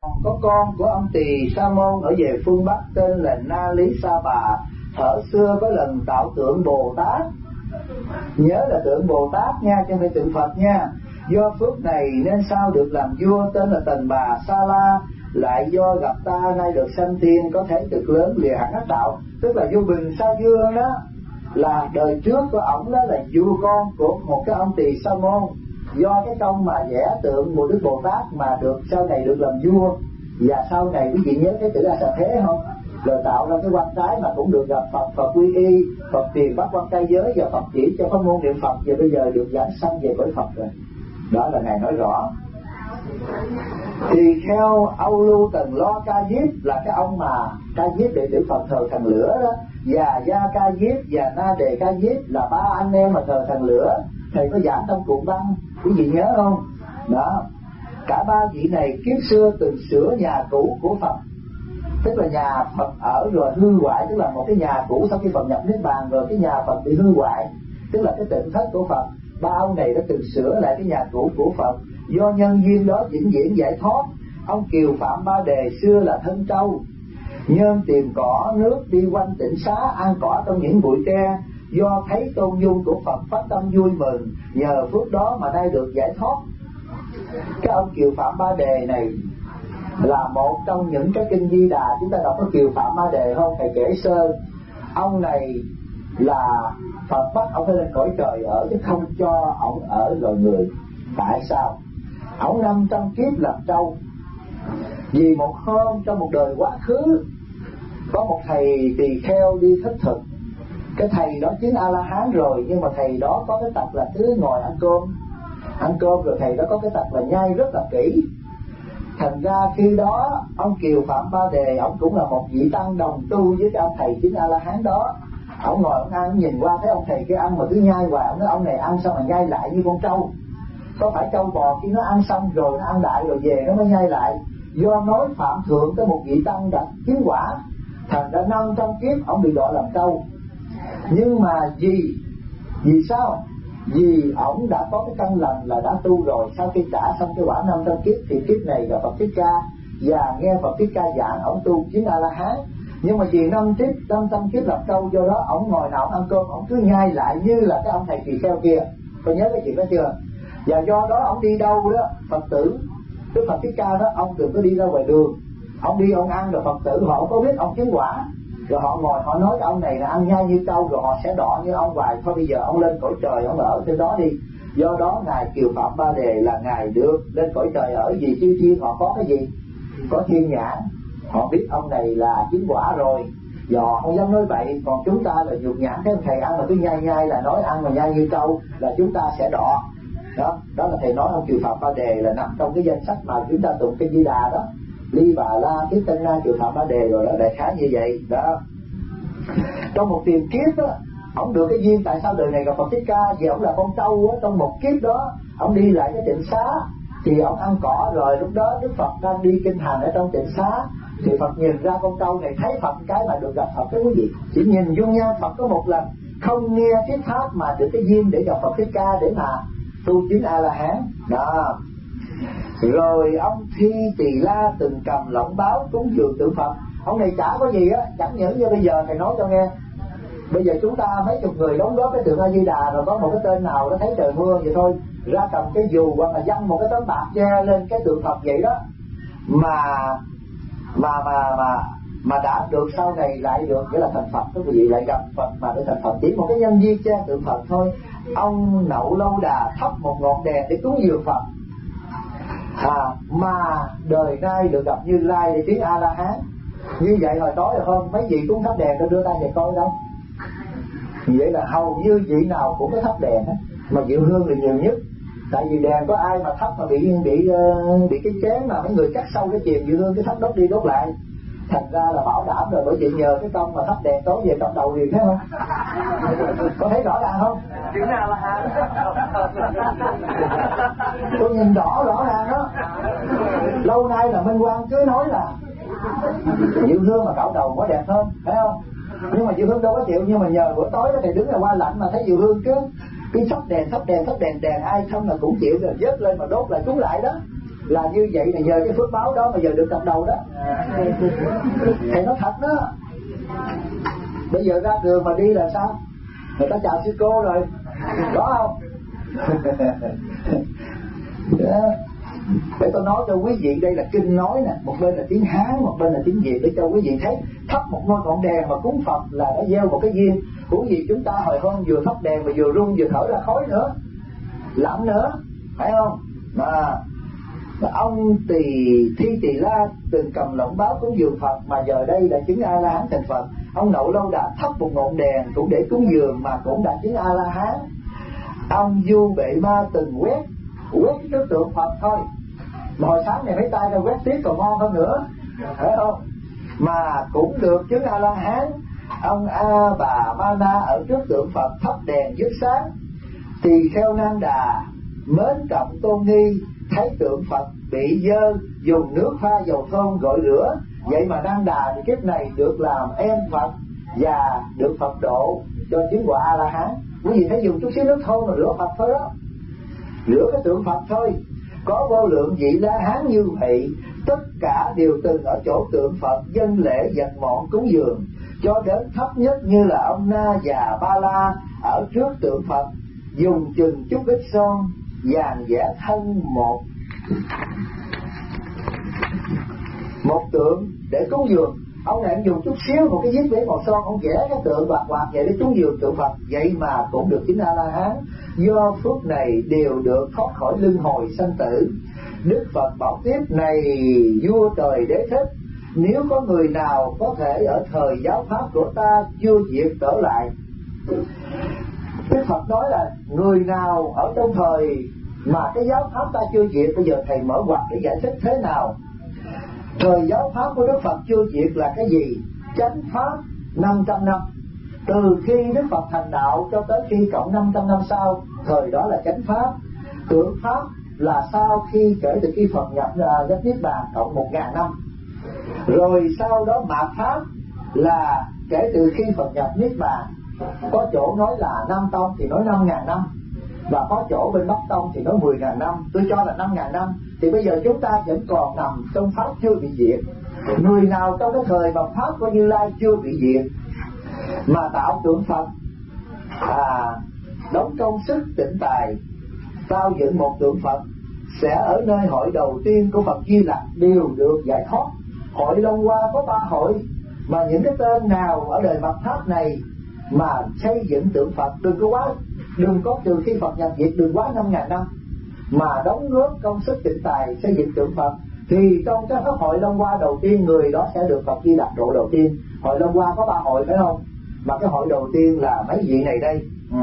Có con của ông Tỳ Sa Môn ở về phương Bắc tên là Na Lý Sa Bà. Thở xưa có lần tạo tượng Bồ Tát, nhớ là tượng Bồ Tát nha, chứ không phải tượng Phật nha. Do phước này nên sau được làm vua, tên là Tần Bà Sa La. Lại do gặp ta nay được sanh tiên, có thể cực lớn lìa hẳn ác đạo. Tức là vua Bình Sa Dương đó, là đời trước của ổng đó là vua con của một cái ông Tỳ Sa Môn. Do cái công mà vẽ tượng một Đức Bồ Tát mà được sau này được làm vua. Và sau này quý vị nhớ Thế Tử A Xà Thế không? Rồi tạo ra cái quan trái mà cũng được gặp Phật, Phật quy y, Phật tiền bắt quan trai giới, và Phật chỉ cho pháp môn niệm Phật, và bây giờ được giảng sanh về cõi Phật rồi. Đó là Ngài nói rõ. Thì theo Âu Lưu Tần Lo Ca Diếp là cái ông mà Ca Diếp đệ tử Phật thờ thần lửa đó, và Gia Ca Diếp và Na Đề Ca Diếp là ba anh em mà thờ thần lửa. Thầy có giảng trong Cụ Băng, quý vị nhớ không? Đó. Cả ba vị này kiếp xưa từng sửa nhà cũ của Phật, tức là nhà Phật ở rồi hư hoại, tức là một cái nhà cũ sau khi Phật nhập Niết Bàn rồi cái nhà Phật bị hư hoại, tức là cái tịnh thất của Phật. Ba ông này đã từng sửa lại cái nhà cũ của Phật. Do nhân duyên đó vĩnh viễn giải thoát. Ông Kiều Phạm Ba Đề xưa là thân trâu, nhân tìm cỏ nước đi quanh tịnh xá, ăn cỏ trong những bụi tre. Do thấy tôn dung của Phật phát tâm vui mừng, nhờ phước đó mà nay được giải thoát. Cái ông Kiều Phạm Ba Đề này là một trong những cái kinh Di Đà. Chúng ta đọc có Kiều Phạm Ba Đề không? Thầy kể sơ. Ông này là Phật bắt ông phải lên cõi trời ở, chứ không cho ông ở loài người. Tại sao? Ông 500 kiếp làm trâu. Vì một hôm trong một đời quá khứ, có một thầy tỳ kheo đi thất thực. Cái thầy đó chứng A-la-hán rồi, nhưng mà thầy đó có cái tật là cứ ngồi ăn cơm rồi thầy đó có cái tật là nhai rất là kỹ. Thành ra khi đó ông Kiều Phạm Ba Đề, ông cũng là một vị tăng đồng tu với cái ông thầy chứng A-la-hán đó. Ông ngồi ông ăn, nhìn qua thấy ông thầy kia ăn mà cứ nhai hoài. Ông nói ông này ăn xong mà nhai lại như con trâu. Có phải trâu bò khi nó ăn xong rồi, nó ăn đại rồi về nó mới nhai lại. Do nói phạm thượng tới một vị tăng đã chứng quả, thành ra 500 kiếp ông bị đọa làm trâu. Nhưng mà vì sao? Vì ổng đã có cái căn lành là đã tu rồi. Sau khi trả xong cái quả 500 kiếp thì kiếp này là Phật Thích Ca, và nghe Phật Thích Ca giảng, ổng tu chứng A-la-hán. Nhưng mà vì 500 kiếp làm trâu, do đó ổng ngồi nào ổng ăn cơm ổng cứ nhai lại như là cái ông thầy tỳ kheo kia. Có nhớ cái chuyện đó chưa? Và do đó ổng đi đâu đó, Phật tử Đức Phật Thích Ca đó, ông đừng có đi ra ngoài đường. Ông đi ông ăn rồi Phật tử họ không có biết ông chứng quả, rồi họ ngồi họ nói ông này là ăn nhai như trâu, rồi họ sẽ đọ như ông hoài. Thôi bây giờ ông lên cõi trời, ông ở trên đó đi. Do đó Ngài Kiều Phạm Ba Đề là Ngài được lên cõi trời ở, vì chư thiên họ có cái gì? Có thiên nhãn, họ biết ông này là chứng quả rồi, và họ không dám nói vậy. Còn chúng ta là nhục nhãn, thấy thầy ăn mà cứ nhai là nói ăn mà nhai như trâu là chúng ta sẽ đọ. Đó là thầy nói ông Kiều Phạm Ba Đề là nằm trong cái danh sách mà chúng ta tụng cái Di Đà đó, Ly Bà La Kiết Tân Na Kiều Phạm Ba Đề rồi đó, đại khái như vậy đó. Trong một tiền kiếp đó, ông được cái duyên, tại sao đời này gặp Phật Thích Ca? Vì ông là con trâu á, trong một kiếp đó ông đi lại cái tịnh xá thì ông ăn cỏ, rồi lúc đó Đức Phật đang đi kinh hành ở trong tịnh xá, thì Phật nhìn ra con trâu này, thấy Phật cái mà được gặp Phật. Cái quý vị chỉ nhìn dung nhan Phật có một lần, không nghe thuyết pháp mà được cái duyên để gặp Phật Thích Ca để mà tu chứng A-la-hán đó. Rồi ông Thi Tỳ La từng cầm lọng báo cúng dường tượng Phật. Ông này chả có gì á, chẳng những như bây giờ thầy nói cho nghe. Bây giờ chúng ta mấy chục người đóng góp cái tượng A Di Đà, rồi có một cái tên nào nó thấy trời mưa vậy thôi, ra cầm cái dù hoặc là dăng một cái tấm bạc che lên cái tượng Phật vậy đó, mà đã được sau này lại được nghĩa là thành Phật. Quý vị lại gặp Phật mà để thành Phật, chỉ một cái nhân duyên che tượng Phật thôi. Ông Nậu Lâu Đà thắp một ngọn đèn để cúng dường Phật, mà đời nay được gặp Như Lai để chứng A-la-hán. Như vậy hồi tối rồi không mấy vị cũng thắp đèn cho đưa tay về coi đâu. Vậy là hầu như vị nào cũng có thắp đèn hết, mà Diệu Hương là nhiều nhất. Tại vì đèn có ai mà thắp mà bị cái chén mà mấy người cắt sâu cái chìm, Diệu Hương cái thắp đốt đi đốt lại. Thành ra là bảo đảm rồi, bởi vậy nhờ cái công mà thắp đèn tối về trong đầu liền, thấy không? Có thấy rõ ràng không? Chứng A-la-hán. Tôi nhìn rõ ràng đó. Lâu nay là Minh Quang cứ nói là Diệu Hương mà cạo đầu có đẹp hơn, phải không? Nhưng mà Diệu Hương đâu có chịu. Nhưng mà nhờ bữa tối đó thầy đứng là qua lạnh mà thấy Diệu Hương cứ thắp đèn, đèn ai không là cũng chịu, rồi vớt lên mà đốt lại cúng lại đó. Là như vậy là nhờ cái phước báo đó mà giờ được cặp đầu đó. Thầy nói thật đó. Bây giờ ra đường mà đi là sao? Người ta chào sư cô rồi, có không? Để tôi nói cho quý vị, đây là kinh nói nè, một bên là tiếng Hán, một bên là tiếng Việt, để cho quý vị thấy thắp một ngôi ngọn đèn mà cúng Phật là đã gieo một cái duyên. Cũng vì chúng ta hồi hôm vừa thắp đèn mà vừa rung vừa thở ra khói nữa, lặng nữa, phải không? Mà ông Thi Tỳ La từng cầm lọng báo cúng dường Phật, mà giờ đây đã chứng A La Hán thành Phật. Ông Nậu Lâu Đà thắp một ngọn đèn cũng để cúng dường mà cũng đã chứng A La Hán. Ông Du Bệ Ma từng quét cái tượng Phật thôi, mà hồi sáng này mấy tay ra quét tiếp còn ngon hơn nữa, phải không? Mà cũng được chứng A La Hán. Ông A Bà Ma Na ở trước tượng Phật thắp đèn giúp sáng. Tỳ kheo Nan Đà mến trọng tôn nghi, thấy tượng Phật bị dơ, dùng nước pha dầu thơm gội rửa. Vậy mà Nan Đà thì kiếp này được làm em Phật và được Phật độ cho chứng quả A La Hán. Quý vị thấy dùng chút xíu nước thơm mà rửa Phật thôi đó, rửa cái tượng Phật thôi. Có vô lượng vị La Hán như vậy, tất cả đều từng ở chỗ tượng Phật dâng lễ vật mọn cúng dường, cho đến thấp nhất như là ông Na và Ba La ở trước tượng Phật, dùng chừng chút ít son vàng vẽ thân một tượng để cúng dường. Ông này dùng chút xíu một cái viết vẽ màu son, ông vẽ cái tượng bạc quạt vậy để cúng dường tượng Phật, vậy mà cũng được chứng A La Hán. Do phước này đều được thoát khỏi luân hồi sanh tử. Đức Phật bảo tiếp: này vua trời Đế Thích, nếu có người nào có thể ở thời giáo pháp của ta chưa diệt trở lại. Đức Phật nói là người nào ở trong thời mà cái giáo pháp ta chưa diệt, bây giờ thầy mở ngoặt để giải thích thế nào. Thời giáo pháp của Đức Phật chưa diệt là cái gì? Chánh pháp 500 năm. Từ khi Đức Phật thành đạo cho tới khi cộng 500 năm sau, thời đó là chánh pháp. Tượng pháp là sau khi kể từ khi Phật nhập Niết Bàn cộng 1000 năm. Rồi sau đó mạt pháp là kể từ khi Phật nhập Niết Bàn. Có chỗ nói là Nam Tông thì nói 5000 năm, và có chỗ bên Bắc Tông thì nói 10.000 năm. Tôi cho là 5.000 năm. Thì bây giờ chúng ta vẫn còn nằm trong pháp chưa bị diệt. Người nào trong cái thời mà pháp của Như Lai chưa bị diệt mà tạo tượng Phật, đóng công sức tịnh tài tạo dựng một tượng Phật, sẽ ở nơi hội đầu tiên của Phật Di Lặc đều được giải thoát. Hội Long Hoa có 3 hội, mà những cái tên nào ở đời Mạt Pháp này mà xây dựng tượng Phật, đừng có từ khi Phật nhập diệt đừng quá 5.000 năm, mà đóng góp công sức tịnh tài xây dựng tượng Phật, thì trong cái pháp hội Long Hoa đầu tiên, người đó sẽ được Phật Di Lặc độ đầu tiên. Hội Long Hoa có 3 hội phải không? Mà cái hội đầu tiên là mấy vị này đây.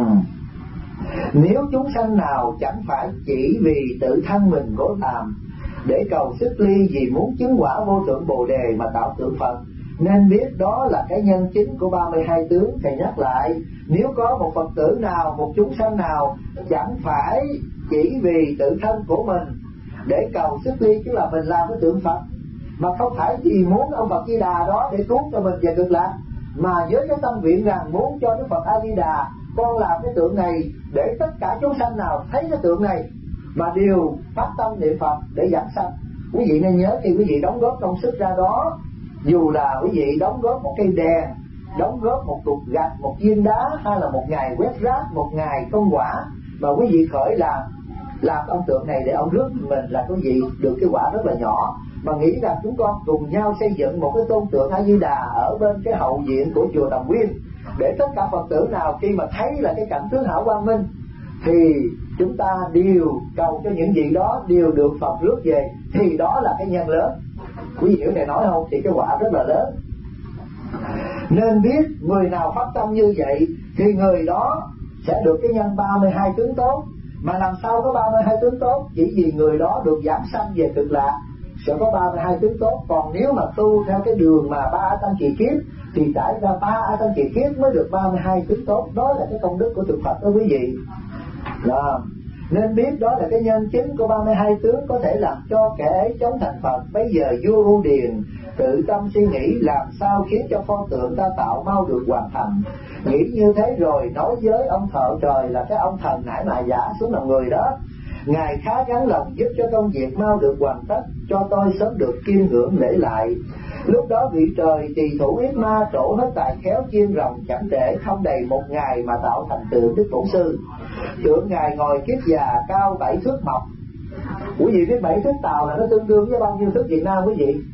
Nếu chúng sanh nào chẳng phải chỉ vì tự thân mình cố làm để cầu sức ly, vì muốn chứng quả vô thượng Bồ Đề mà tạo tượng Phật, nên biết đó là cái nhân chính của 32 tướng. Thầy nhắc lại, nếu có một Phật tử nào, một chúng sanh nào chẳng phải chỉ vì tự thân của mình để cầu sức ly, chứ là mình làm cái tượng Phật, mà không phải vì muốn ông Phật Di Đà đó để cứu cho mình về cực lạc, mà với cái tâm nguyện rằng muốn cho Đức Phật A Di Đà, con làm cái tượng này để tất cả chúng sanh nào thấy cái tượng này mà đều phát tâm niệm Phật để giảng sanh. Quý vị nên nhớ, khi quý vị đóng góp công sức ra đó, dù là quý vị đóng góp một cây đèn, đóng góp một cục gạch, một viên đá, hay là một ngày quét rác, một ngày công quả, mà quý vị khởi làm ông tượng này để ông rước mình, là quý vị được cái quả rất là nhỏ. Mà nghĩ rằng chúng con cùng nhau xây dựng một cái tôn tượng A Di Đà ở bên cái hậu viện của chùa Tầm Nguyên, để tất cả Phật tử nào khi mà thấy là cái cảnh tướng hảo quang minh thì chúng ta đều cầu cho những vị đó đều được Phật rước về, thì đó là cái nhân lớn. Quý vị hiểu này nói không? Thì cái quả rất là lớn. Nên biết người nào phát tâm như vậy thì người đó sẽ được cái nhân 32 tướng tốt. Mà làm sao có 32 tướng tốt? Chỉ vì người đó được giảng sanh về cực lạc sẽ có 32 tướng tốt. Còn nếu mà tu theo cái đường mà 3 A Tăng Kỳ Kiếp thì trải ra 3 A Tăng Kỳ Kiếp mới được 32 tướng tốt. Đó là cái công đức của tượng Phật đó quý vị. Đó. Nên biết đó là cái nhân chính của 32 tướng có thể làm cho kẻ ấy chống thành Phật. Bây giờ vua U Điền tự tâm suy nghĩ làm sao khiến cho pho tượng ta tạo mau được hoàn thành. Nghĩ như thế rồi nói với ông thợ trời, là cái ông thần nãy mà giả xuống làm người đó, Ngài khá gắng lòng giúp cho công việc mau được hoàn tất, cho tôi sớm được kiêm hưởng lễ lại. Lúc đó vị trời tỳ thủ Yết Ma trổ hết tài khéo chiên rồng, chẳng trễ không đầy 1 ngày mà tạo thành tượng Đức Bổn Sư. Tượng Ngài ngồi kiết già, cao 7 thước mọc. Quý vị biết 7 thước tàu là nó tương đương với bao nhiêu thước Việt Nam quý vị?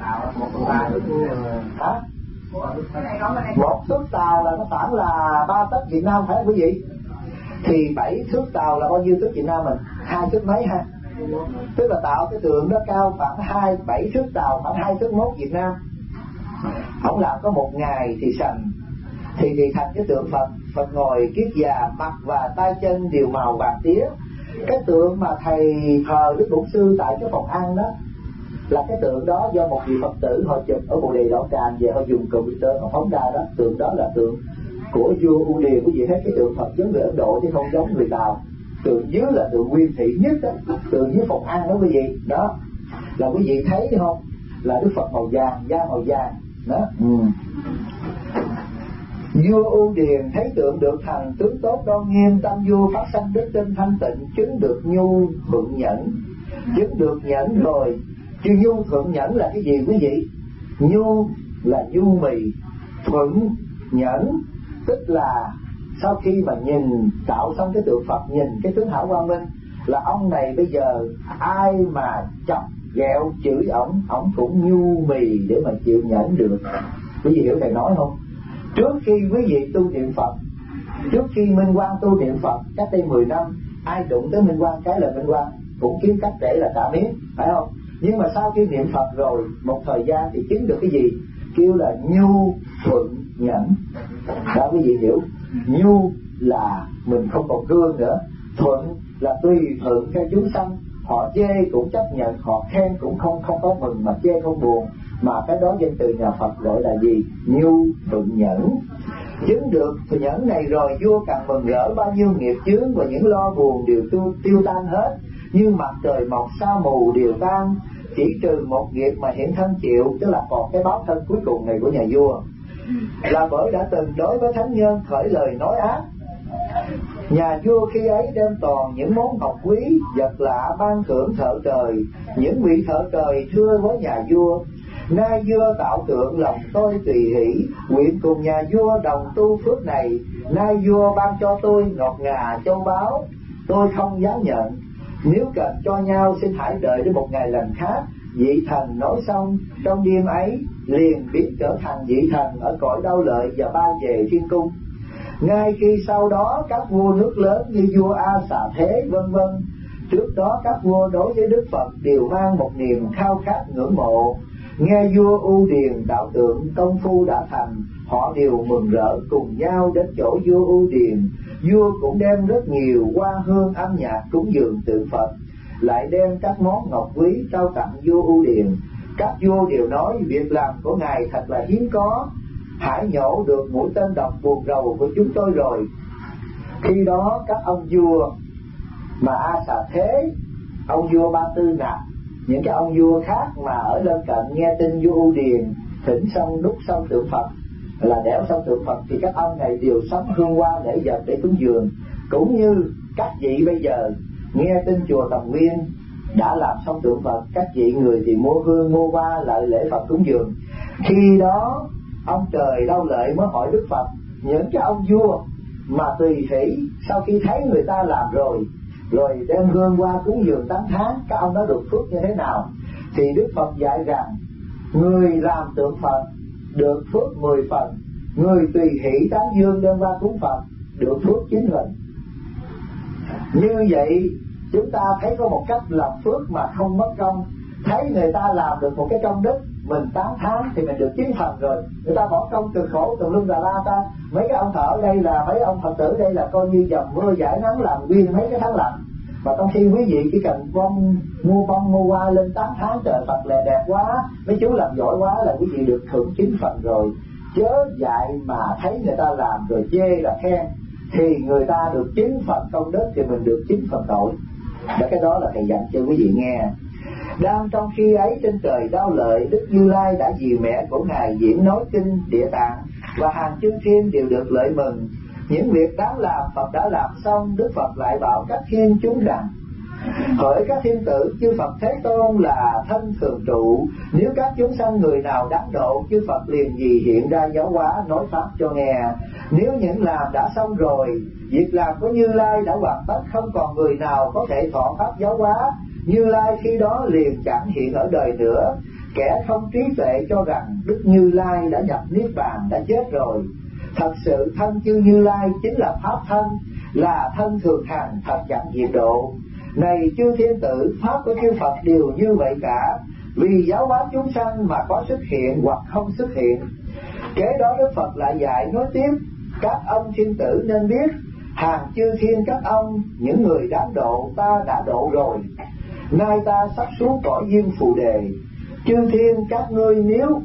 Hả? 1 thước tàu là nó khoảng là 3 tấc Việt Nam phải không quý vị? Thì 7 thước tàu là bao nhiêu thước Việt Nam mình? 2 thước mấy ha? Tức là tạo cái tượng đó cao khoảng 7 thước tàu, khoảng 2 thước mốt Việt Nam. Ông làm có 1 ngày thì sành, thì thành cái tượng Phật. Phật ngồi kiết già, mặt và tay chân đều màu vàng tía. Cái tượng mà thầy thờ Đức Bổn Sư tại cái phòng ăn đó là cái tượng đó do một vị Phật tử họ chụp ở Bồ Đề Đỏ Tràng về, họ dùng computer họ phóng ra đó. Tượng đó là tượng của vua U Điền. Quý vị thấy cái tượng Phật giống người Ấn Độ chứ không giống người Tàu. Tượng dưới là tượng nguyên thị nhất đó, tượng dưới phòng ăn đó quý vị. Đó là quý vị thấy không, là Đức Phật màu vàng, da màu vàng đó. Vua U Điền thấy tượng được thành tướng tốt đoan nghiêm, tâm vua phát sanh đức tin thanh tịnh, chứng được nhu thuận nhẫn. Chứng được nhẫn rồi, chứ nhu thuận nhẫn là cái gì quý vị? Nhu là nhu mì, thuận nhẫn tức là sau khi mà nhìn tạo xong cái tượng Phật, nhìn cái tướng hảo quang minh, là ông này bây giờ ai mà chọc ghẹo chửi ổng cũng nhu mì để mà chịu nhẫn được. Quý vị hiểu thầy nói không? Trước khi quý vị tu niệm Phật, trước khi Minh Quang tu niệm Phật cách đây 10 năm, ai đụng tới Minh Quang cái là Minh Quang cũng kiếm cách để là trả miếng, phải không? Nhưng mà sau khi niệm Phật rồi một thời gian thì chứng được cái gì? Kêu là nhu thuận nhẫn. Đó quý vị hiểu. Nhu là mình không còn cương nữa, thuận là tùy thuận theo chúng sanh. Họ chê cũng chấp nhận, họ khen cũng không có mừng, mà chê không buồn. Mà cái đó danh từ nhà Phật gọi là gì? Nhu thuận nhẫn. Chứng được thuận nhẫn này rồi, vua càng mừng rỡ, bao nhiêu nghiệp chướng và những lo buồn đều tiêu tan hết, như mặt trời mọc sao mù đều tan. Chỉ trừ một nghiệp mà hiện thân chịu, tức là còn cái báo thân cuối cùng này của nhà vua, là bởi đã từng đối với thánh nhân khởi lời nói ác. Nhà vua khi ấy đem toàn những món ngọc quý, vật lạ ban thưởng thợ trời. Những vị thợ trời thưa với nhà vua: nay vua tạo tượng lòng tôi tùy hỷ, nguyện cùng nhà vua đồng tu phước này. Nay vua ban cho tôi ngọc ngà châu báu, tôi không dám nhận. Nếu cần cho nhau xin hãy đợi đến một ngày lần khác. Vị thần nói xong, trong đêm ấy liền biến trở thành vị thần ở cõi Đau Lợi và ban về thiên cung. Ngay khi sau đó các vua nước lớn như vua A Xà Thế vân vân, trước đó các vua đối với Đức Phật đều mang một niềm khao khát ngưỡng mộ. Nghe vua U Điền đạo tượng công phu đã thành, họ đều mừng rỡ cùng nhau đến chỗ vua U Điền. Vua cũng đem rất nhiều hoa hương âm nhạc cúng dường tượng Phật, lại đem các món ngọc quý trao tặng vua U Điền. Các vua đều nói việc làm của ngài thật là hiếm có, hãy nhổ được mũi tên độc buồn rầu của chúng tôi rồi. Khi đó các ông vua mà A Xà Thế, ông vua Ba Tư Nặc, những cái ông vua khác mà ở lân cận nghe tin vua U Điền thỉnh xong đúc xong tượng Phật, là đẽo xong tượng Phật, thì các ông này đều sắm hương hoa lễ vật để cúng dường. Cũng như các vị bây giờ nghe tin chùa Tầm Nguyên đã làm xong tượng Phật, các vị người thì mua hương mua hoa lại lễ Phật cúng dường. Khi đó ông trời Đau Lợi mới hỏi Đức Phật: những cái ông vua mà tùy hỷ sau khi thấy người ta làm rồi đem hương hoa cúng dường 8 tháng, các ông đó được phước như thế nào? Thì Đức Phật dạy rằng người làm tượng Phật được phước 10 phần, người tùy hỷ tán dương đem hoa cúng Phật được phước 9 phần. Như vậy chúng ta thấy có một cách làm phước mà không mất công. Thấy người ta làm được một cái công đức, mình 8 tháng thì mình được 9 phần rồi. Người ta bỏ công cực khổ tùm lum la ta. Mấy cái ông thợ ở đây là mấy ông Phật tử đây là coi như dầm mưa giải nắng làm nguyên mấy cái tháng lạnh. Mà trong khi quý vị chỉ cần mua bông mua hoa lên 8 tháng trời Phật lẹ đẹp quá, mấy chú làm giỏi quá là quý vị được hưởng 9 phần rồi. Chớ dại mà thấy người ta làm rồi chê là khen, thì người ta được 9 phần công đức thì mình được 9 phần tội. Và cái đó là thầy dặn cho quý vị nghe. Đang trong khi ấy trên trời Đau Lợi, Đức Như Lai đã vì mẹ của ngài diễn nói kinh Địa Tạng, và hàng chư thiên đều được lợi mừng. Những việc đáng làm Phật đã làm xong. Đức Phật lại bảo các thiên chúng rằng: Hỡi các thiên tử, chư Phật Thế Tôn là thân thường trụ, nếu các chúng sanh người nào đắc độ, chư Phật liền gì hiện ra giáo hóa nói pháp cho nghe. Nếu những làm đã xong rồi, việc làm của Như Lai đã hoàn tất, không còn người nào có thể thọ pháp giáo hóa, Như Lai khi đó liền chẳng hiện ở đời nữa. Kẻ không trí tuệ cho rằng Đức Như Lai đã nhập niết bàn, đã chết rồi. Thật sự thân chư Như Lai chính là pháp thân, là thân thường hằng, thật chẳng diệt độ. Này chư thiên tử, pháp của chư Phật đều như vậy cả, vì giáo hóa chúng sanh mà có xuất hiện hoặc không xuất hiện. Kế đó Đức Phật lại dạy nói tiếp: các ông thiên tử nên biết, hàng chư thiên các ông, những người đáng độ ta đã độ rồi. Nay ta sắp xuống cõi Diêm Phù Đề. Chư thiên các ngươi nếu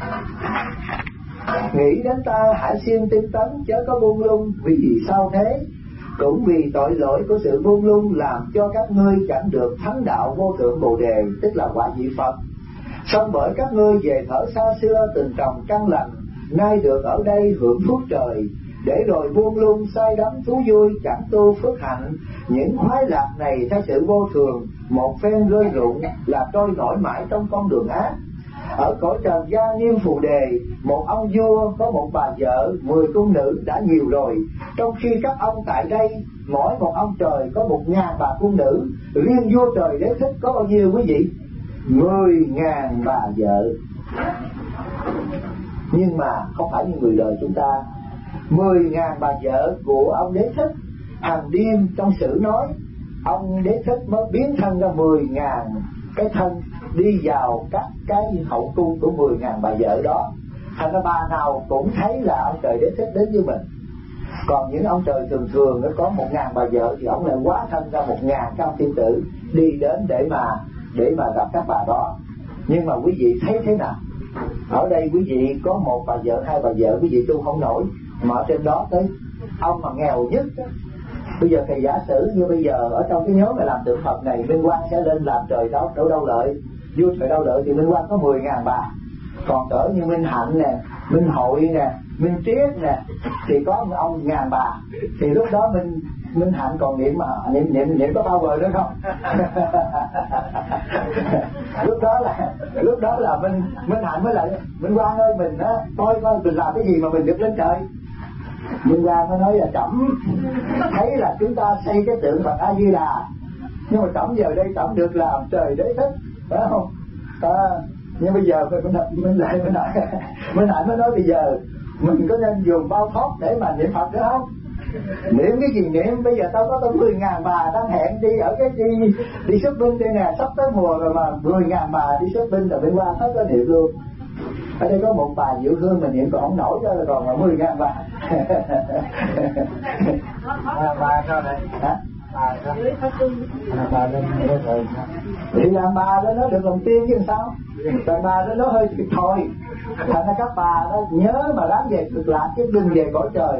nghĩ đến ta, hãy xin tinh tấn, chớ có buông lung. Vì sao thế? Cũng vì tội lỗi của sự buông lung làm cho các ngươi chẳng được thắng đạo vô thượng Bồ Đề, tức là quả vị Phật. Song bởi các ngươi về thở xa xưa từng trồng căn lành, nay được ở đây hưởng phước trời, để rồi buông lung say đắm thú vui, chẳng tu phước hạnh. Những khoái lạc này theo sự vô thường, một phen rơi rụng là trôi nổi mãi trong con đường ác. Ở cõi trần gian Niêm Phù Đề, một ông vua có một bà vợ, 10 cung nữ đã nhiều rồi. Trong khi các ông tại đây, mỗi một ông trời có 1000 bà cung nữ. Riêng vua trời Đế Thích có bao nhiêu quý vị? 10.000 bà vợ. Nhưng mà không phải như người đời chúng ta. 10.000 bà vợ của ông Đế Thích, hàng đêm trong sử nói, ông Đế Thích mới biến thân ra 10.000 cái thân đi vào các cái hậu cung của 10.000 bà vợ đó. Thành ra bà nào cũng thấy là ông trời Đế Thích đến với mình. Còn những ông trời thường thường nó có 1.000 bà vợ thì ông lại hóa thân ra 1.000 các thiên tử đi đến để mà gặp các bà đó. Nhưng mà quý vị thấy thế nào? Ở đây quý vị có 1 bà vợ, 2 bà vợ, quý vị tu không nổi. Mà ở trên đó tới ông mà nghèo nhất đó. Bây giờ thầy giả sử như bây giờ ở trong cái nhóm này làm tượng Phật này, Minh Quang sẽ lên làm trời đâu lợi, vua trời đâu lợi thì Minh Quang có 10.000 bà. Còn cỡ như Minh Hạnh nè, Minh Hội nè, Minh Triết nè thì có ông 1.000 bà. Thì lúc đó Minh Hạnh còn niệm có power nữa không? lúc đó là Minh Hạnh mới lại Minh Quang ơi, mình á coi mình làm cái gì mà mình được lên trời. Minh Quang mới nói là trẫm thấy là chúng ta xây cái tượng Phật A Di Đà, nhưng mà trẫm giờ đây trẫm được làm trời Đế Thích, phải không? Nhưng bây giờ Minh Hạnh mới nói bây giờ mình có nên dùng bao thóp để mà niệm Phật nữa không? Niệm cái gì niệm? Bây giờ tao có 10.000 bà đang hẹn đi ở cái đi shopping đây nè, sắp tới mùa rồi mà 10.000 bà đi shopping rồi Minh Quang hết có niệm luôn. Ở đây có 1 bà Diệu Hương mình niệm còn không nổi cho còn là 10.000 bà. Bà sao đây? Hả? Bà lên rồi. Thì làm bà đó nó được lòng tiên chứ sao? Làm bà đó nó hơi thiệt thôi. Thành ra các bà đó nhớ mà ráng về cực lạc chứ đừng về cõi trời.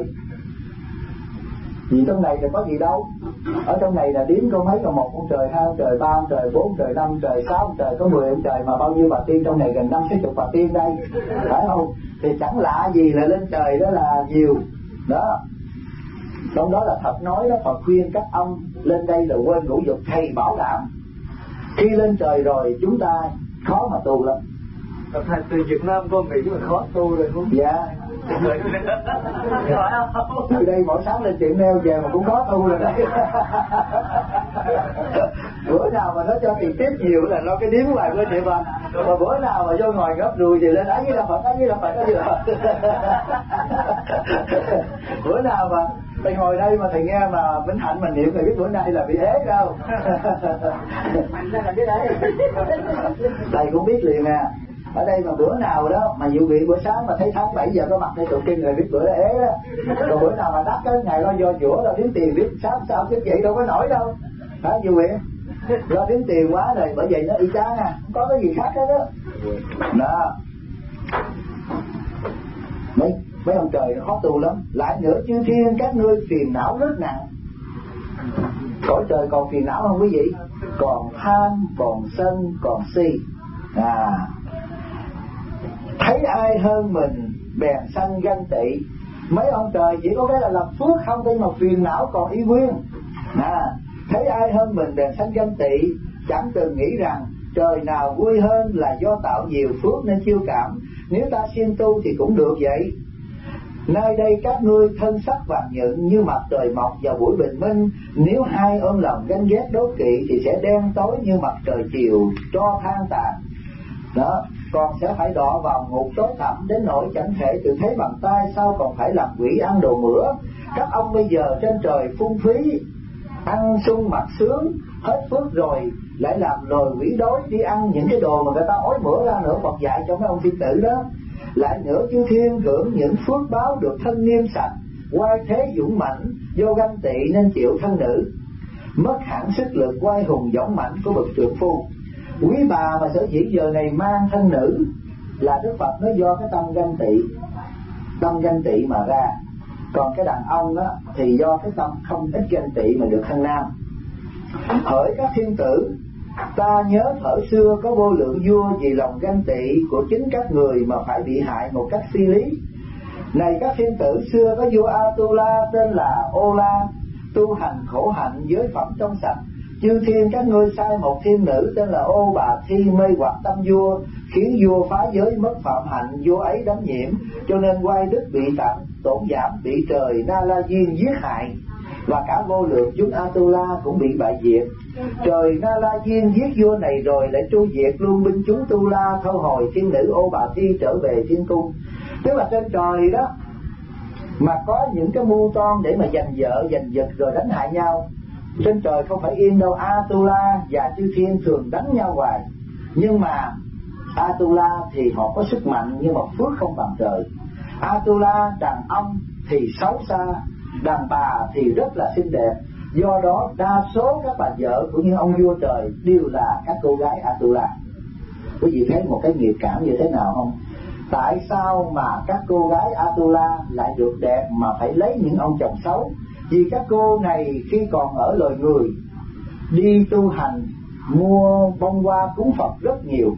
Vì trong này là có gì đâu. Ở trong này là đếm có mấy, còn 1 ông trời, 2 ông trời, 3 ông trời, 4 ông trời, 5 ông trời, 6 ông trời, có 10 ông trời, mà bao nhiêu bà tiên trong này gần 50-60 bà tiên đây, phải không? Thì chẳng lạ gì là lên trời đó là nhiều đó. Trong đó là Phật nói đó, Phật khuyên các ông lên đây là quên ngũ dục. Thầy bảo đảm khi lên trời rồi chúng ta khó mà tu lắm. Thầy từ Việt Nam con nghĩ mà khó tu rồi không? Dạ. Từ đây mỗi sáng lên tiệm neo về mà cũng khó tu rồi đấy. Bữa nào mà nó cho tiền tiếp nhiều là lo cái điếm hoài với chị bà. Mà bữa nào mà vô ngồi gấp đùi thì lên ấy với là Phật, ấy với là Phật, ấy với là Phật. Bữa nào mà thầy ngồi đây mà thầy nghe mà Minh Hạnh mà niệm thì biết bữa nay là bị ế đâu. Thầy cũng biết liền nè. Ở đây mà bữa nào đó mà dự bị bữa sáng mà thấy tháng 7 giờ có mặt đây tụng kinh rồi biết bữa đó ế đó. Rồi bữa nào mà đắc cái ngày lo do dũa lo đếm tiền biết sáng sao thức dậy đâu có nổi đâu. Hả dự bị? Do đếm tiền quá rồi bởi vậy nó y chang à, không có cái gì khác hết đó. Đó. Mấy ông trời nó khó tu lắm. Lại nữa chư thiên các ngươi phiền não rất nặng. Cõi trời còn phiền não không quý vị? Còn tham, còn sân, còn si. Thấy ai hơn mình bèn sanh ganh tị. Mấy ông trời chỉ có cái là làm phước không, nhưng mà phiền não còn y nguyên. Thấy ai hơn mình bèn sanh ganh tị, chẳng từng nghĩ rằng trời nào vui hơn là do tạo nhiều phước nên chiêu cảm. Nếu ta siêng tu thì cũng được vậy. Nay đây các ngươi thân sắc vàng nhựng như mặt trời mọc vào buổi bình minh, nếu hai ôm lòng ganh ghét đố kỵ thì sẽ đen tối như mặt trời chiều tro than tàn. Đó, còn sẽ phải đọa vào ngục tối thẳm đến nỗi chẳng thể tự thấy bằng tay, sao còn phải làm quỷ ăn đồ mửa. Các ông bây giờ trên trời phung phí, ăn sung mặc sướng, hết phước rồi lại làm lồi quỷ đói đi ăn những cái đồ mà người ta ói mửa ra nữa. Phật dạy cho mấy ông thiên tử đó. Lại nữa chư thiên hưởng những phước báo được thân nghiêm sạch, oai thế dũng mãnh, do ganh tị nên chịu thân nữ, mất hẳn sức lực oai hùng dũng mãnh của bậc trượng phu. Quý bà mà sở dĩ giờ này mang thân nữ là Đức Phật nói do cái tâm ganh tị mà ra. Còn cái đàn ông đó thì do cái tâm không ít ganh tị mà được thân nam. Hỡi các thiên tử, ta nhớ thuở xưa có vô lượng vua vì lòng ganh tị của chính các người mà phải bị hại một cách phi lý. Này các thiên tử, xưa có vua Atula tên là Ô La, tu hành khổ hạnh giới phẩm trong sạch. Chư thiên các ngươi sai một thiên nữ tên là Ô Bà Thi mê hoặc tâm vua, khiến vua phá giới mất phạm hạnh, vua ấy đắm nhiễm, cho nên oai đức bị tổn giảm, bị trời Na La Diên giết hại, và cả vô lượng chúng Atula cũng bị bại diệt. Trời Na La Diên giết vua này rồi lại tru diệt luôn binh chúng Tu La, thâu hồi thiên nữ Ô Bà Thi trở về thiên cung. Tức là trên trời đó mà có những cái mưu toan để mà giành vợ giành giật rồi đánh hại nhau. Trên trời không phải yên đâu, Atula và chư thiên thường đánh nhau hoài. Nhưng mà Atula thì họ có sức mạnh nhưng mà phước không bằng trời. Atula đàn ông thì xấu xa, đàn bà thì rất là xinh đẹp. Do đó đa số các bà vợ của những ông vua trời đều là các cô gái Atula. Quý vị thấy một cái nghiệp cảm như thế nào không? Tại sao mà các cô gái Atula lại được đẹp mà phải lấy những ông chồng xấu? Vì các cô này khi còn ở loài người đi tu hành, mua bông hoa cúng Phật rất nhiều,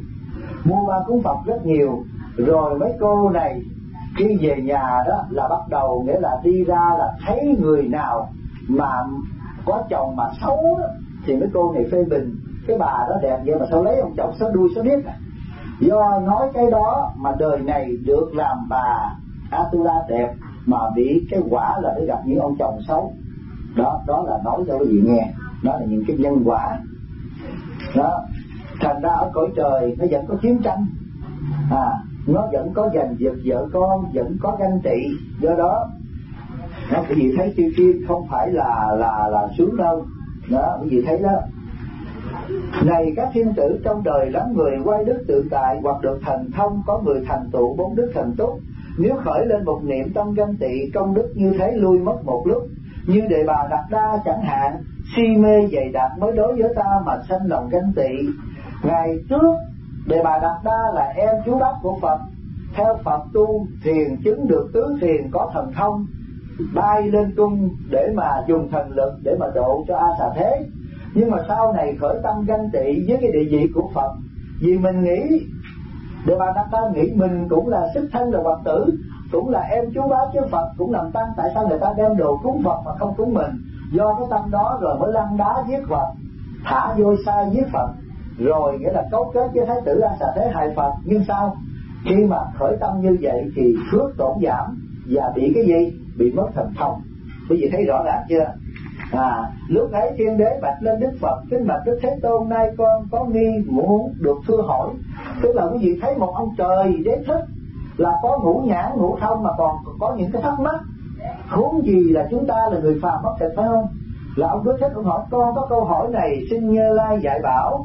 rồi mấy cô này khi về nhà đó là bắt đầu, nghĩa là đi ra là thấy người nào mà có chồng mà xấu đó, thì mấy cô này phê bình cái bà đó đẹp vậy mà sao lấy ông chồng xấu đuôi xấu điếc à. Do nói cái đó mà đời này được làm bà Atula đẹp mà bị cái quả là để gặp những ông chồng xấu. Đó là nói cho quý vị nghe, đó là những cái nhân quả đó. Thành ra ở cõi trời nó vẫn có chiến tranh, nó vẫn có giành giật vợ con, vẫn có ganh tị. Do đó quý vị thấy chư thiên không phải là sướng đâu đó, quý vị thấy đó. Này các thiên tử, trong đời lắm người oai đức tự tại hoặc được thần thông, có người thành tựu bốn đức thần túc. Nếu khởi lên một niệm tâm ganh tị, công đức như thế lui mất một lúc. Như Đề Bà Đạt Đa chẳng hạn, si mê dày đặc mới đối với ta mà sanh lòng ganh tị. Ngày trước Đề Bà Đạt Đa là em chú bác của Phật, theo Phật tu thiền chứng được tứ thiền, có thần thông, bay lên cung để mà dùng thần lực để mà độ cho A Xà Thế. Nhưng mà sau này khởi tâm ganh tị với cái địa vị của Phật, vì mình nghĩ, Đề Bà Đạt Đa nghĩ mình cũng là xuất thân là Phật tử, cũng là em chú bác chứ Phật cũng làm tăng, tại sao người ta đem đồ cúng Phật mà không cúng mình? Do cái tâm đó rồi mới lăn đá giết Phật, thả vôi sai giết Phật, rồi nghĩa là cấu kết với Thái tử A Xà Thế hại Phật. Nhưng sao khi mà khởi tâm như vậy thì phước tổn giảm và bị cái gì? Bị mất thần thông. Quý vị thấy rõ ràng chưa? Lúc ấy Thiên Đế bạch lên Đức Phật: kính bạch Đức Thế Tôn, nay con có nghi muốn được thưa hỏi. Tức là quý vị thấy một ông trời đế thích là có ngũ nhãn ngũ thông mà còn có những cái thắc mắc, huống gì là chúng ta là người phàm bất tịnh, phải không? Là ông Đức Thích ông hỏi: con có câu hỏi này xin Như Lai dạy bảo.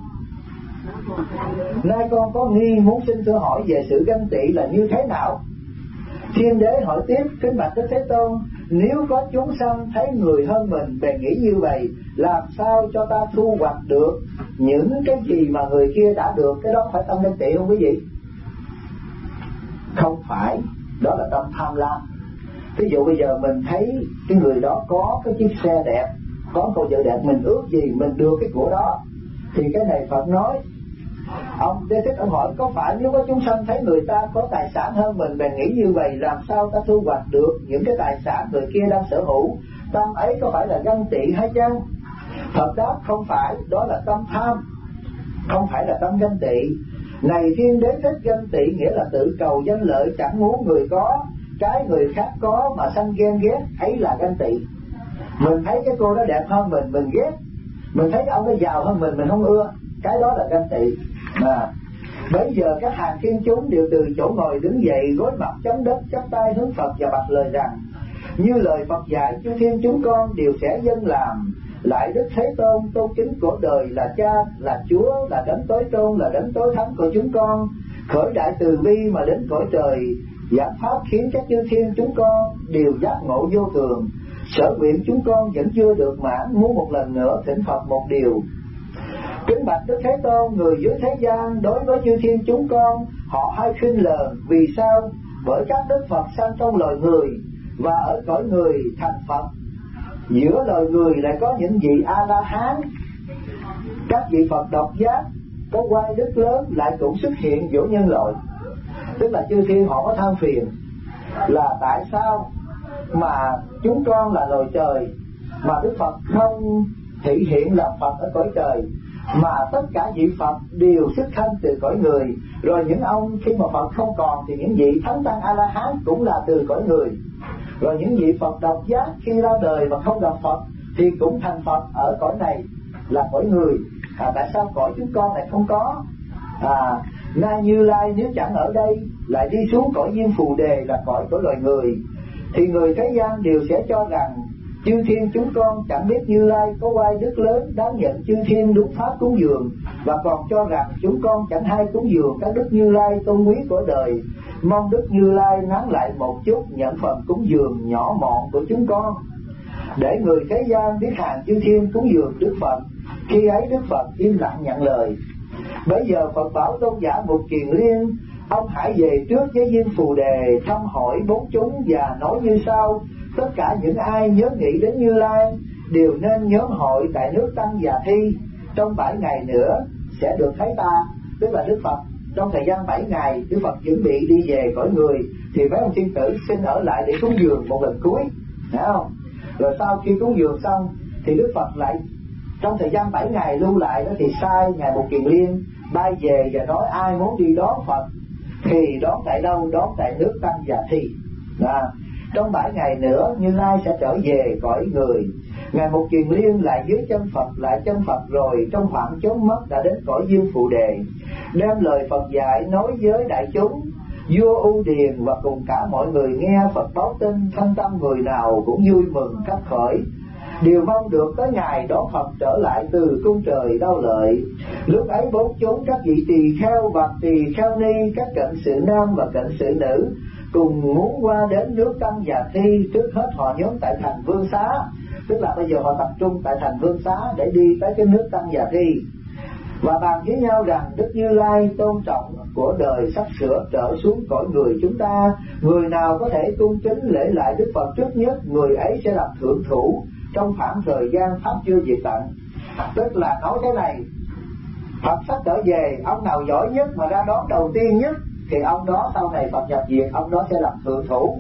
Nay con có nghi muốn xin thưa hỏi về sự ganh tị là như thế nào. Thiên Đế hỏi tiếp: kính bạch Đức Thế Tôn, nếu có chúng sanh thấy người hơn mình bèn nghĩ như vậy, làm sao cho ta thu hoạch được những cái gì mà người kia đã được? Cái đó phải tâm ganh tị không quý vị? Không phải, đó là tâm tham lam. Ví dụ bây giờ mình thấy cái người đó có cái chiếc xe đẹp, có cô vợ đẹp, mình ước gì mình được cái của đó, thì cái này Phật nói. Ông Đế Thích ông hỏi: có phải nếu có chúng sanh thấy người ta có tài sản hơn mình bèn nghĩ như vậy, làm sao ta thu hoạch được những cái tài sản người kia đang sở hữu? Tâm ấy có phải là ganh tị hay chăng? Phật đáp không phải, đó là tâm tham, không phải là tâm ganh tị. Này thiên đế thích ganh tị nghĩa là tự cầu danh lợi, chẳng muốn người có cái người khác có mà sanh ghen ghét, ấy là ganh tị. Mình thấy cái cô đó đẹp hơn mình ghét. Mình thấy ông đó giàu hơn mình không ưa, cái đó là ganh tị. Bây giờ các hàng thiên chúng đều từ chỗ ngồi đứng dậy, gối mặt chống đất, chắp tay hướng Phật và bạch lời rằng: như lời Phật dạy, chư thiên chúng con đều sẽ dâng làm lại Đức Thế Tôn, tôn kính của đời, là Cha, là Chúa, là Đấng tối tôn, là Đấng tối thắng của chúng con, khởi đại từ bi mà đến cõi trời, giảng pháp khiến các chư thiên chúng con đều giác ngộ vô thường. Sở nguyện chúng con vẫn chưa được mãn, muốn một lần nữa thỉnh Phật một điều. Kính bạch Đức Thế Tôn, người dưới thế gian đối với chư thiên chúng con họ hay khinh lờn. Vì sao? Bởi các đức Phật sanh trong loài người và ở cõi người thành Phật. Giữa loài người lại có những vị A-la-hán, các vị Phật độc giác có oai đức lớn lại cũng xuất hiện giữa nhân loại. Tức là chư thiên họ có than phiền là tại sao mà chúng con là loài trời mà Đức Phật không thị hiện làm Phật ở cõi trời, mà tất cả vị Phật đều xuất thân từ cõi người. Rồi những ông khi mà Phật không còn thì những vị thánh tăng A-la-hán cũng là từ cõi người. Rồi những vị Phật độc giác khi ra đời mà không gặp Phật thì cũng thành Phật ở cõi này là cõi người. Tại sao cõi chúng con lại không có? Nay Như Lai nếu chẳng ở đây lại đi xuống cõi Diêm Phù Đề là cõi của loài người, thì người thế gian đều sẽ cho rằng chư thiên chúng con chẳng biết Như Lai có oai đức lớn đáng nhận chư thiên đúng pháp cúng dường, và còn cho rằng chúng con chẳng hay cúng dường các đức Như Lai tôn quý của đời. Mong đức Như Lai nán lại một chút, nhận phần cúng dường nhỏ mọn của chúng con, để người thế gian biết hàng chư thiên cúng dường Đức Phật. Khi ấy Đức Phật im lặng nhận lời. Bây giờ Phật bảo tôn giả Mục Kiền Liên, ông hãy về trước với Diêm Phù Đề thăm hỏi bốn chúng và nói như sau: tất cả những ai nhớ nghĩ đến Như Lai đều nên nhóm hội tại nước Tăng Già Thi. Trong 7 ngày nữa sẽ được thấy ta. Tức là Đức Phật trong thời gian 7 ngày Đức Phật chuẩn bị đi về cõi người, thì mấy ông thiên tử xin ở lại để cúng dường một lần cuối, thấy không? Rồi sau khi cúng dường xong thì Đức Phật lại trong thời gian 7 ngày lưu lại đó thì sai ngài Mục Kiền Liên bay về và nói ai muốn đi đón Phật thì đón tại đâu? Đón tại nước Tăng Già Thi. Trong 7 ngày nữa Như Lai sẽ trở về cõi người. Ngài Mục Kiền Liên lại dưới chân Phật, lại chân Phật rồi trong khoảng chốn mất đã đến cõi Diêm Phù Đề, đem lời Phật dạy nói với đại chúng. Vua U Điền và cùng cả mọi người nghe Phật báo tin, thân tâm người nào cũng vui mừng khắp khởi, đều mong được tới ngày đón Phật trở lại từ cung trời Đau Lợi. Lúc ấy bốn chúng các vị tỳ kheo và tỳ kheo ni, các cận sự nam và cận sự nữ cùng muốn qua đến nước Tăng Già Thi. Trước hết họ nhóm tại thành Vương Xá, tức là bây giờ họ tập trung tại thành Vương Xá để đi tới cái nước Tăng Già Thi, và bàn với nhau rằng Đức Như Lai tôn trọng của đời sắp sửa trở xuống cõi người chúng ta. Người nào có thể cung kính lễ lại Đức Phật trước nhất, người ấy sẽ làm thượng thủ trong khoảng thời gian pháp chưa diệt tận. Tức là nói thế này: Phật sắp trở về, ông nào giỏi nhất mà ra đón đầu tiên nhất thì ông đó sau này Phật nhập diệt, ông đó sẽ làm thượng thủ.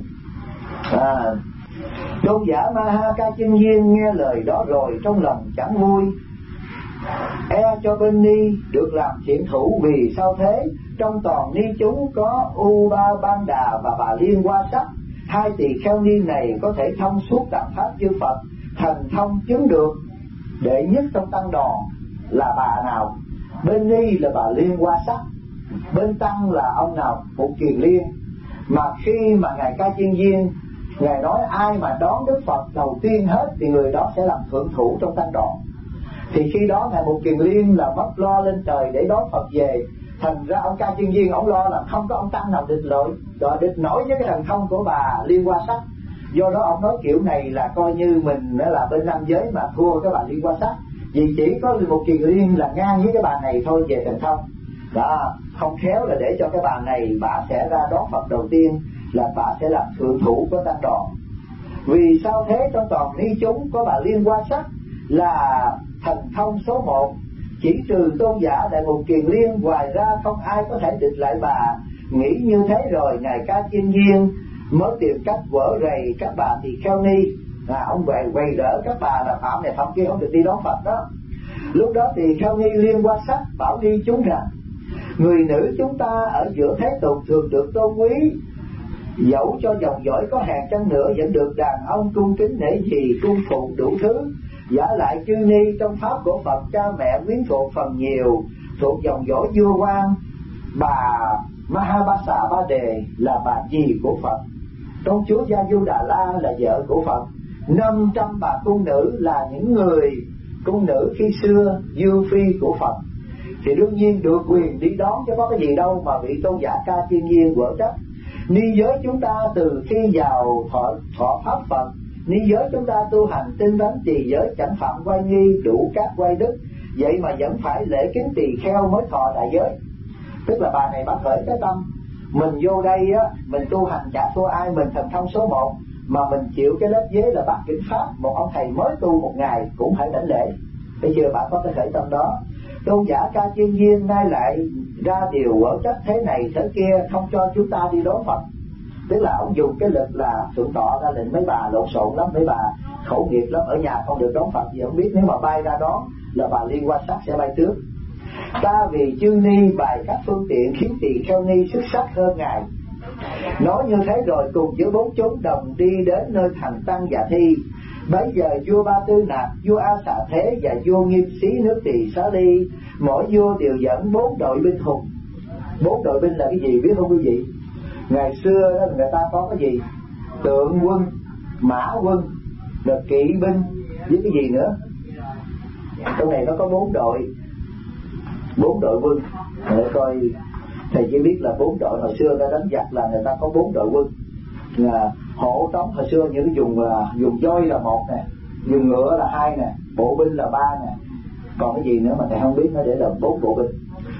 Tôn giả Ma Ha Ca Chân Viên nghe lời đó rồi trong lòng chẳng vui, e cho bên ni được làm thiện thủ. Vì sao thế? Trong toàn ni chúng có U Ba Ban Đà và Bà Liên Hoa Sắc, hai tỳ kheo ni này có thể thông suốt tạng pháp chư Phật, thần thông chứng được. Đệ nhất trong tăng đoàn là bà nào? Bên ni là Bà Liên Hoa Sắc, bên tăng là ông nào? Mục Kiền Liên. Mà khi mà ngài Ca Chiên Viên ngài nói ai mà đón Đức Phật đầu tiên hết thì người đó sẽ làm thượng thủ trong tăng đoàn, thì khi đó ngài Mục Kiền Liên là mất lo lên trời để đón Phật về. Thành ra ông Ca Chiên Viên ông lo là không có ông tăng nào địch nổi với cái thần thông của bà Liên Hoa Sắc. Do đó ông nói kiểu này là coi như mình là bên nam giới mà thua cái bà Liên Hoa Sắc, vì chỉ có Mục Kiền Liên là ngang với cái bà này thôi về thần thông đó. Không khéo là để cho cái bà này bà sẽ ra đón Phật đầu tiên, là bà sẽ làm thượng thủ của tăng đoàn. Vì sao thế? Trong toàn ni chúng có bà Liên Hoa Sắc là thần thông số 1, chỉ trừ tôn giả Đại Mục Kiền Liên, ngoài ra không ai có thể địch lại bà. Nghĩ như thế rồi ngài Ca Chiên Viên mới tìm cách vỡ rầy các bà tỳ kheo ni Ông quay đỡ các bà là phạm này phạm kia không được đi đón Phật đó. Lúc đó thì Kheo Nghi Liên Hoa Sắc bảo đi chúng rằng: người nữ chúng ta ở giữa thế tục thường được tôn quý, dẫu cho dòng dõi có hèn chăng nữa vẫn được đàn ông cung kính nể gì, cung phụng đủ thứ. Giả lại chư ni trong pháp của Phật, cha mẹ quyến thuộc phần nhiều thuộc dòng dõi vua quan. Bà Mahabasa Ba Đề là bà dì của Phật. Công chúa Gia Du Đà La là vợ của Phật. 500 bà cung nữ là những người cung nữ khi xưa Dương Phi của Phật. Thì đương nhiên được quyền đi đón, chứ có cái gì đâu mà vị tôn giả Ca Thiên Nhiên quở trách. Ni giới chúng ta từ khi vào thọ pháp Phật, ni giới chúng ta tu hành tinh tấn trì giới, chẳng phạm quay nghi đủ các quay đức, vậy mà vẫn phải lễ kính tỳ kheo mới thọ đại giới. Tức là bà này bà khởi cái tâm mình vô đây á, mình tu hành chả thua ai, mình thần thông số 1, mà mình chịu cái lớp vế là bát kính pháp, một ông thầy mới tu một ngày cũng phải đảnh lễ. Bây giờ bà có cái khởi tâm đó. Tôn giả Ca Thiên Nhiên nay lại ra điều quở trách thế này thế kia, không cho chúng ta đi đón Phật. Tức là ông dùng cái lực là thượng tọa ra lệnh mấy bà lộn xộn lắm, mấy bà khẩu nghiệp lắm, ở nhà không được đón Phật gì không biết, nếu mà bay ra đó là bà Liên Hoa Sắc sẽ bay trước. Ta vì chư ni bài các phương tiện khiến tỳ kheo ni xuất sắc hơn ngài. Nói như thế rồi cùng với 4 chúng đồng đi đến nơi thành Tăng Dạ Thi. Bấy giờ vua Ba Tư Nạp, vua A Xà Thế và vua Nghiêm Xí nước Tỳ Xá Ly, mỗi vua đều dẫn 4 đội binh hùng. 4 đội binh là cái gì biết không quý vị? Ngày xưa đó người ta có cái gì? Tượng quân, mã quân, rồi kỵ binh với cái gì nữa? Trong này nó có 4 đội. 4 đội quân. Để coi thầy chỉ biết là 4 đội. Hồi xưa ta đánh giặc là người ta có 4 đội quân. Là hộ tống hồi xưa những dùng voi là 1 nè, dùng ngựa là 2 nè, bộ binh là 3 nè, còn cái gì nữa mà thầy không biết, nó để là 4 bộ binh.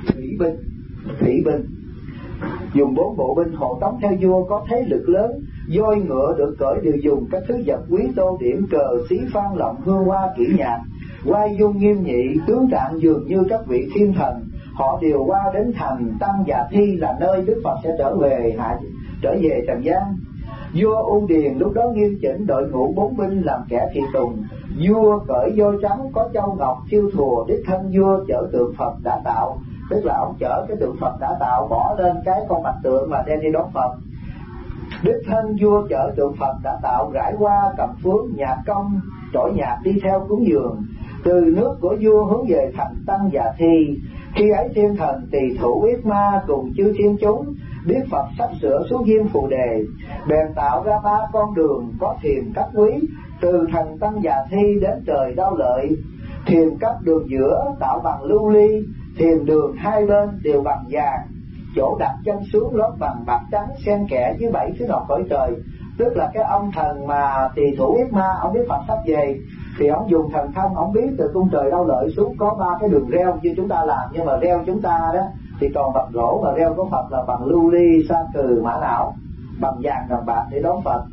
Thủy binh dùng 4 bộ binh hộ tống theo vua, có thế lực lớn, voi ngựa được cởi đều dùng các thứ vật quý tô điểm, cờ xí phan lộng hương hoa kỹ nhạc, oai dung nghiêm nghị, tướng trạng dường như các vị thiên thần. Họ đều qua đến thành Tăng Dạ Thi là nơi Đức Phật sẽ trở về trần gian. Vua U Điền lúc đó nghiêm chỉnh đội ngũ 4 binh làm kẻ thị tùng. Vua cởi voi trắng có châu ngọc thiêu thùa, đích thân vua chở tượng Phật đã tạo. Tức là ông chở cái tượng Phật đã tạo bỏ lên cái con bạch tượng mà đem đi đón Phật. Đích thân vua chở tượng Phật đã tạo, rải hoa cầm phướng, nhạc công trỗi nhạc đi theo cúng dường. Từ nước của vua hướng về thành Tăng Dạ Thi. Khi ấy thiên thần Tỳ Thủ Yết Ma cùng chư thiên chúng biết Phật sắp sửa xuống Diêm Phù Đề, bèn tạo ra 3 con đường có thiềm cấp quý, từ thành Tăng Dạ Thi đến trời Đao Lợi. Thiềm cấp đường giữa tạo bằng lưu ly, thiềm đường hai bên đều bằng vàng, chỗ đặt chân xuống lót bằng bạc trắng xen kẽ với 7 thứ ngọc cõi trời. Tức là cái ông thần mà Tỳ Thủ Yết Ma, ông biết Phật sắp về thì ông dùng thần thông, ông biết từ cung trời Đao Lợi xuống có 3 cái đường reo như chúng ta làm, nhưng mà reo chúng ta đó thì còn bằng gỗ, mà reo của Phật là bằng lưu ly, sa cừ, mã não, bằng vàng bằng bạc để đón Phật.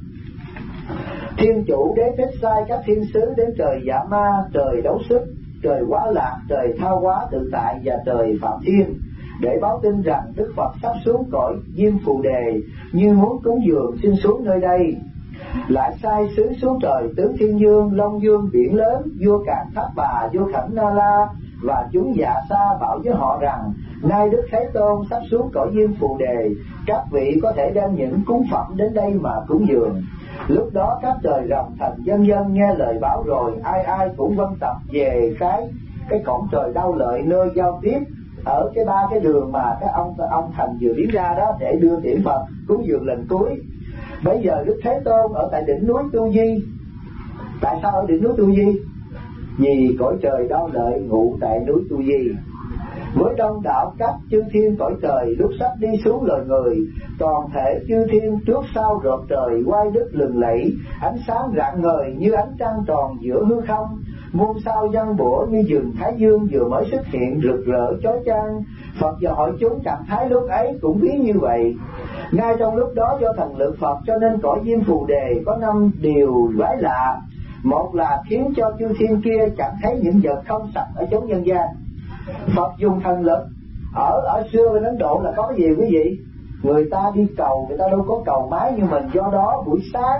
Thiên chủ đế thích sai các thiên sứ đến trời Dạ Ma, trời Đấu Sức, trời Quá Lạc, trời Thao Hóa Tự Tại và trời Phạm Thiên, để báo tin rằng Đức Phật sắp xuống cõi Diêm Phù Đề, như muốn cúng dường xin xuống nơi đây. Lại sai sứ xuống trời Tứ Thiên Dương, Long Dương, Biển Lớn, vua Càn Tháp Bà, vua Khẩm Na La và chúng Dạ Sa bảo với họ rằng nay Đức Thế Tôn sắp xuống cõi Diêm Phù Đề, các vị có thể đem những cúng phẩm đến đây mà cúng dường. Lúc đó các trời rồng thần dân dân nghe lời báo rồi, ai ai cũng vân tập về cái cổng trời Đao Lợi, nơi giao tiếp ở cái 3 cái đường mà cái ông thần vừa biến ra đó, để đưa tiễn Phật cúng dường lần cuối. Bây giờ Đức Thế Tôn ở tại đỉnh núi Tu Di. Tại sao ở đỉnh núi Tu Di? Vì cõi trời Đao Lợi ngụ tại núi Tu Di. Với đông đảo các chư thiên cõi trời lúc sắp đi xuống loài người, toàn thể chư thiên trước sau rộp trời, oai đức lừng lẫy, ánh sáng rạng ngời như ánh trăng tròn giữa hư không. Muôn sao giăng bủa như rừng Thái Dương vừa mới xuất hiện rực rỡ chói chang. Phật và hội chúng trạng thái lúc ấy cũng ví như vậy. Ngay trong lúc đó do thần lực Phật cho nên cõi Diêm Phù Đề có 5 điều quái lạ. Một là khiến cho chư thiên kia chẳng thấy những vật không sạch ở chốn nhân gian. Phật dùng thần lực. Ở xưa bên Ấn Độ là có cái gì quý vị? Người ta đi cầu, người ta đâu có cầu máy như mình, do đó buổi sáng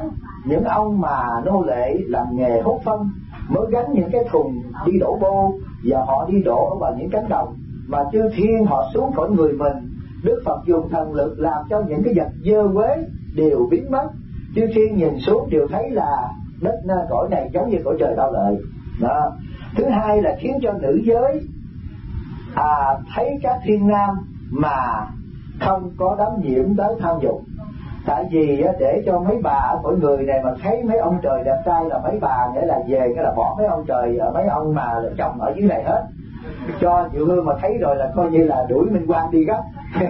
những ông mà nô lệ làm nghề hút phân mới gánh những cái thùng đi đổ bô, và họ đi đổ vào những cánh đồng mà chư thiên họ xuống khỏi người mình. Đức Phật dùng thần lực làm cho những cái vật dơ quế đều biến mất. Chư thiên nhìn xuống đều thấy là đất cõi này giống như cõi trời Đạo Lợi đó. Thứ hai là khiến cho nữ giới thấy các thiên nam mà không có đắm nhiễm tới tham dục. Tại vì để cho mấy bà ở cõi người này mà thấy mấy ông trời đẹp trai là mấy bà nghĩa là về cái là bỏ mấy ông trời mấy ông mà chồng ở dưới này hết, cho Diệu Hương mà thấy rồi là coi như là đuổi Minh Quang đi gấp.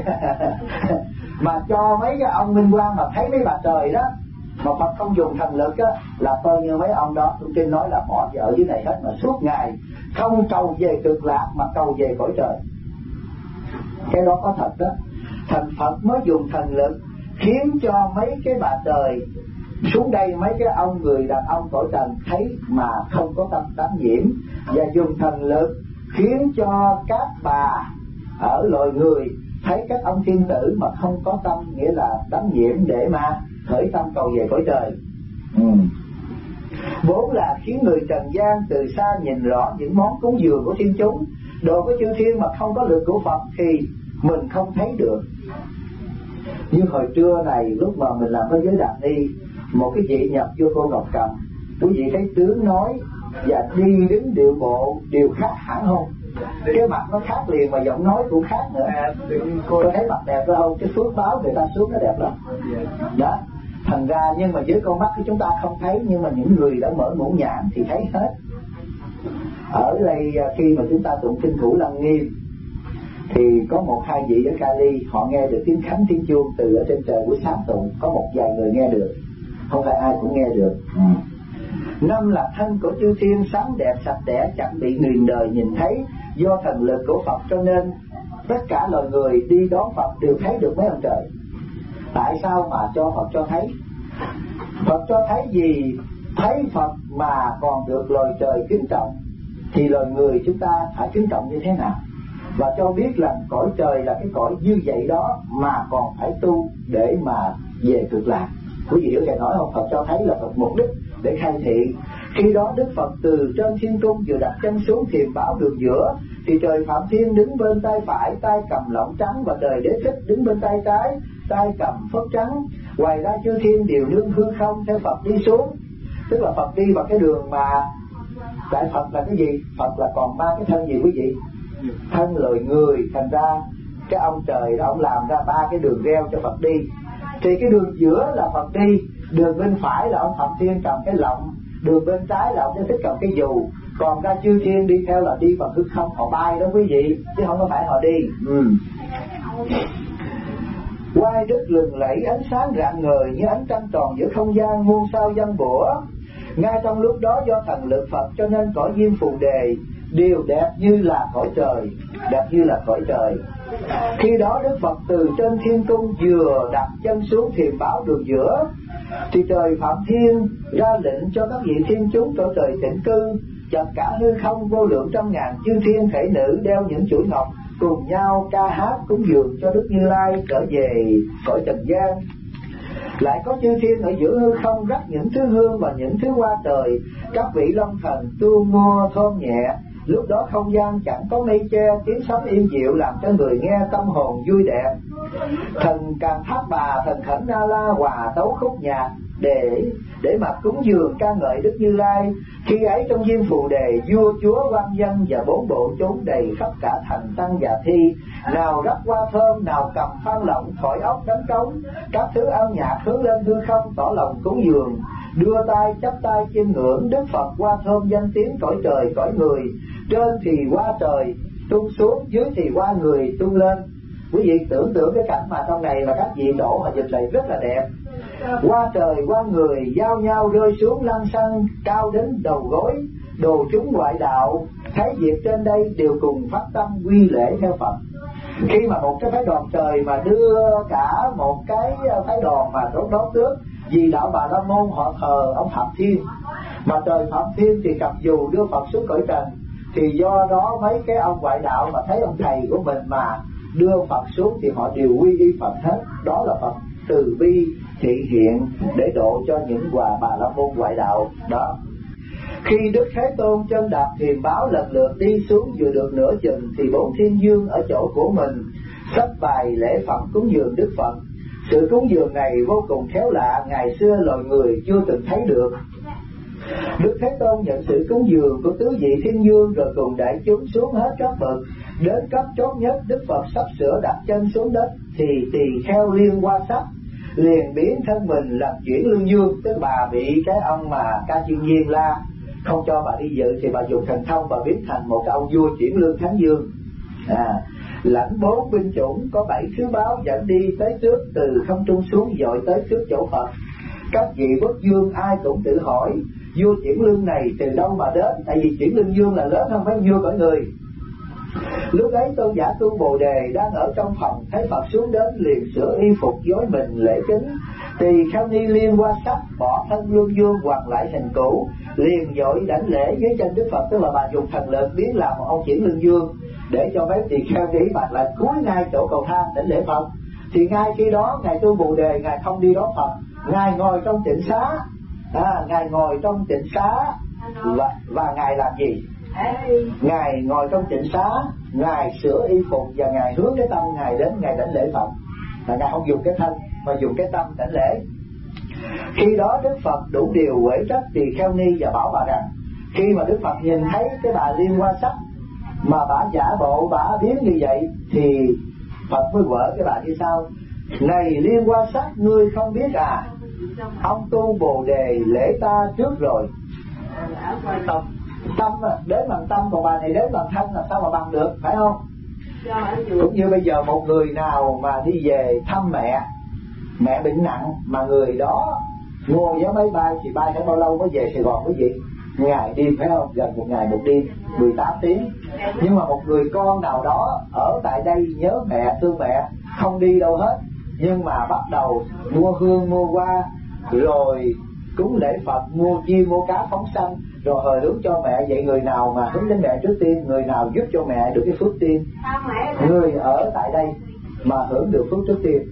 Mà cho mấy cái ông Minh Quang mà thấy mấy bà trời đó mà Phật không dùng thần lực á, là coi như mấy ông đó tôi trên nói là bỏ vợ dưới này hết, mà suốt ngày không cầu về cực lạc mà cầu về cõi trời. Cái đó có thật đó. Thần Phật mới dùng thần lực khiến cho mấy cái bà trời xuống đây, mấy cái ông người đàn ông cõi trần thấy mà không có tâm đắm nhiễm, và dùng thần lực khiến cho các bà ở loài người thấy các ông thiên tử mà không có tâm, nghĩa là đắm nhiễm để mà khởi tâm cầu về cõi trời. Vốn là khiến người trần gian từ xa nhìn rõ những món cúng dường của thiên chúng, đồ của chư thiên mà không có lực của Phật thì mình không thấy được. Như hồi trưa này lúc mà mình làm cái giới Đạt Ni, một cái vị nhập vô cô Ngọc Cầm, quý vị thấy tướng nói và đi đứng điệu bộ đều khác hẳn không? Cái mặt nó khác liền mà giọng nói cũng khác nữa. Cô thấy mặt đẹp phải không? Cái phước báo người ta xuống nó đẹp lắm đó. Thành ra nhưng mà với con mắt của chúng ta không thấy, nhưng mà những người đã mở ngũ nhãn thì thấy hết. Ở đây khi mà chúng ta tụng kinh Thủ Lăng Nghiêm thì có một hai vị ở Cali họ nghe được tiếng khánh tiếng chuông từ ở trên trời buổi sáng tụng, có một vài người nghe được, không phải ai cũng nghe được. Năm là thân của chư thiên sáng đẹp sạch sẽ, chẳng bị người đời nhìn thấy, do thần lực của Phật cho nên tất cả loài người đi đón Phật đều thấy được mấy ông trời. Tại sao mà cho Phật cho thấy? Phật cho thấy gì? Thấy Phật mà còn được loài trời kính trọng thì loài người chúng ta phải kính trọng như thế nào? Và cho biết là cõi trời là cái cõi như vậy đó mà còn phải tu để mà về cực lạc. Quý vị hiểu thầy nói không? Phật cho thấy là Phật mục đích để khai thị. Khi đó Đức Phật từ trên thiên cung vừa đặt chân xuống thiềm bảo đường giữa, thì trời Phạm Thiên đứng bên tay phải, tay cầm lọng trắng, và trời Đế Thích đứng bên tay trái, tay cầm phất trắng. Ngoài ra chư thiên đều nương hư không theo Phật đi xuống. Tức là Phật đi vào cái đường mà Đại Phật là cái gì? Phật là còn ba cái thân gì quý vị? Thân loài người. Thành ra cái ông trời đó ông làm ra ba cái đường reo cho Phật đi. Thì cái đường giữa là Phật đi, đường bên phải là ông Phạm Thiên cầm cái lọng, đường bên trái là ông Đế Thích cầm cái dù. Còn ra chư thiên đi theo là đi bằng hư không, họ bay đó quý vị, chứ không có phải họ đi. Quay đất lừng lẫy ánh sáng rạng ngời như ánh trăng tròn giữa không gian muôn sao vân bủa. Ngay trong lúc đó do thần lực Phật cho nên cõi Diêm Phù Đề đều đẹp như là cõi trời, đẹp như là cõi trời. Khi đó Đức Phật từ trên thiên cung vừa đặt chân xuống thiềm báo đường giữa, thì trời Phạm Thiên ra lệnh cho các vị thiên chúng cõi trời tịnh cư, chặt cả hư không vô lượng trăm ngàn chư thiên thể nữ đeo những chuỗi ngọc, cùng nhau ca hát cúng dường cho Đức Như Lai trở về cõi trần gian. Lại có chư thiên ở giữa hư không rắc những thứ hương và những thứ hoa trời, các vị long thần tu mua thơm nhẹ. Lúc đó không gian chẳng có mây che, tiếng sấm im dịu làm cho người nghe tâm hồn vui đẹp. Thần Càn Thác Bà, thần Khẩn Na La hòa tấu khúc nhạc để mà cúng dường ca ngợi Đức Như Lai. Khi ấy trong Diêm Phù Đề, vua chúa quan dân và bốn bộ chúng đầy khắp cả thành tăng và thi, nào rắc hoa thơm, nào cầm phan lọng, thổi ốc đánh trống, các thứ âm nhạc hướng lên hư không tỏ lòng cúng dường. Đưa tay chắp tay chiêm ngưỡng Đức Phật hoa thơm danh tiếng cõi trời cõi người. Trên thì hoa trời tung xuống, dưới thì hoa người tung lên. Quý vị tưởng tượng cái cảnh mà trong này mà các vị đổ họ dịch lại rất là đẹp. Hoa trời hoa người giao nhau rơi xuống lăn xăng cao đến đầu gối. Đồ chúng ngoại đạo thấy việc trên đây đều cùng phát tâm quy lễ theo Phật. Khi mà một cái phái đoàn trời mà đưa cả một cái phái đoàn mà đón tước, vì đạo Bà La Môn họ thờ ông Phạm Thiên, mà trời Phạm Thiên thì cầm dù đưa Phật xuống cõi trần, thì do đó mấy cái ông ngoại đạo mà thấy ông thầy của mình mà đưa Phật xuống thì họ đều quy y Phật hết. Đó là Phật từ bi thị hiện để độ cho những bà la môn ngoại đạo đó. Khi Đức Thế Tôn chân đạp thuyền báo lần lượt đi xuống vừa được nửa chừng thì bốn thiên dương ở chỗ của mình sắp bài lễ phẩm cúng dường Đức Phật. Sự cúng dường này vô cùng khéo lạ, ngày xưa loài người chưa từng thấy được. Đức Thế Tôn nhận sự cúng dường của tứ vị thiên dương rồi cùng đại chúng xuống hết các bậc. Đến cấp chót nhất, Đức Phật sắp sửa đặt chân xuống đất thì tỳ kheo Liên Hoa Sắc liền biến thân mình làm chuyển lương dương. Tức bà bị cái ông mà Ca Chiên Viên la không cho bà đi dự thì bà dùng thần thông và biến thành một ông vua chuyển lương thánh dương. Lãnh 4 binh chủng có 7 thứ báo dẫn đi tới trước, từ không trung xuống dội tới trước chỗ Phật. Các vị quốc vương ai cũng tự hỏi vua chuyển lương này từ đâu mà đến, tại vì chuyển lương dương là lớn hơn mấy vua cõi người. Lúc ấy tôn giả Tu Bồ Đề đang ở trong phòng, thấy Phật xuống đến liền sửa y phục dối mình lễ kính. Tỳ kheo ni Liên Hoa Sắc bỏ thân lương dương hoặc lại hình cũ, liền dội đảnh lễ dưới chân Đức Phật. Tức là bà dùng thần lực biến làm một ông chuyển lương dương để cho mấy tỳ kheo đi mặt lại cúi ngay chỗ cầu thang đảnh lễ Phật. Thì ngay khi đó ngài Tu Bồ Đề ngài không đi đón Phật, ngài ngồi trong tịnh xá. Ngài ngồi trong tịnh xá và ngài làm gì? Ngài ngồi trong tịnh xá, ngài sửa y phục và ngài hướng cái tâm ngài đến ngài đảnh lễ Phật. Ngài không dùng cái thân mà dùng cái tâm đảnh lễ. Khi đó Đức Phật đủ điều quể trách tỳ kheo ni và bảo bà rằng, khi mà Đức Phật nhìn thấy cái bà Liên Hoa Sắc mà bà giả bộ bà biến như vậy thì Phật mới quở cái bà như sau: này Liên Hoa Sắc, ngươi không biết à, ông Tu Bồ Đề lễ ta trước rồi. Tâm đến bằng tâm, còn bà này đến bằng thân là sao mà bằng được, phải không? Cũng như bây giờ một người nào mà đi về thăm mẹ bệnh nặng mà người đó mua vé máy bay thì bay phải bao lâu mới về Sài Gòn quý vị? Ngày đêm, phải không? Gần một ngày một đêm, 18 tiếng. Nhưng mà một người con nào đó ở tại đây nhớ mẹ, thương mẹ, không đi đâu hết, nhưng mà bắt đầu mua hương mua hoa rồi cúng lễ Phật, mua chim mua cá phóng sanh rồi hồi hướng cho mẹ. Vậy người nào mà hướng đến mẹ trước tiên, người nào giúp cho mẹ được cái phước tiên? Người ở tại đây mà hưởng được phước trước tiên.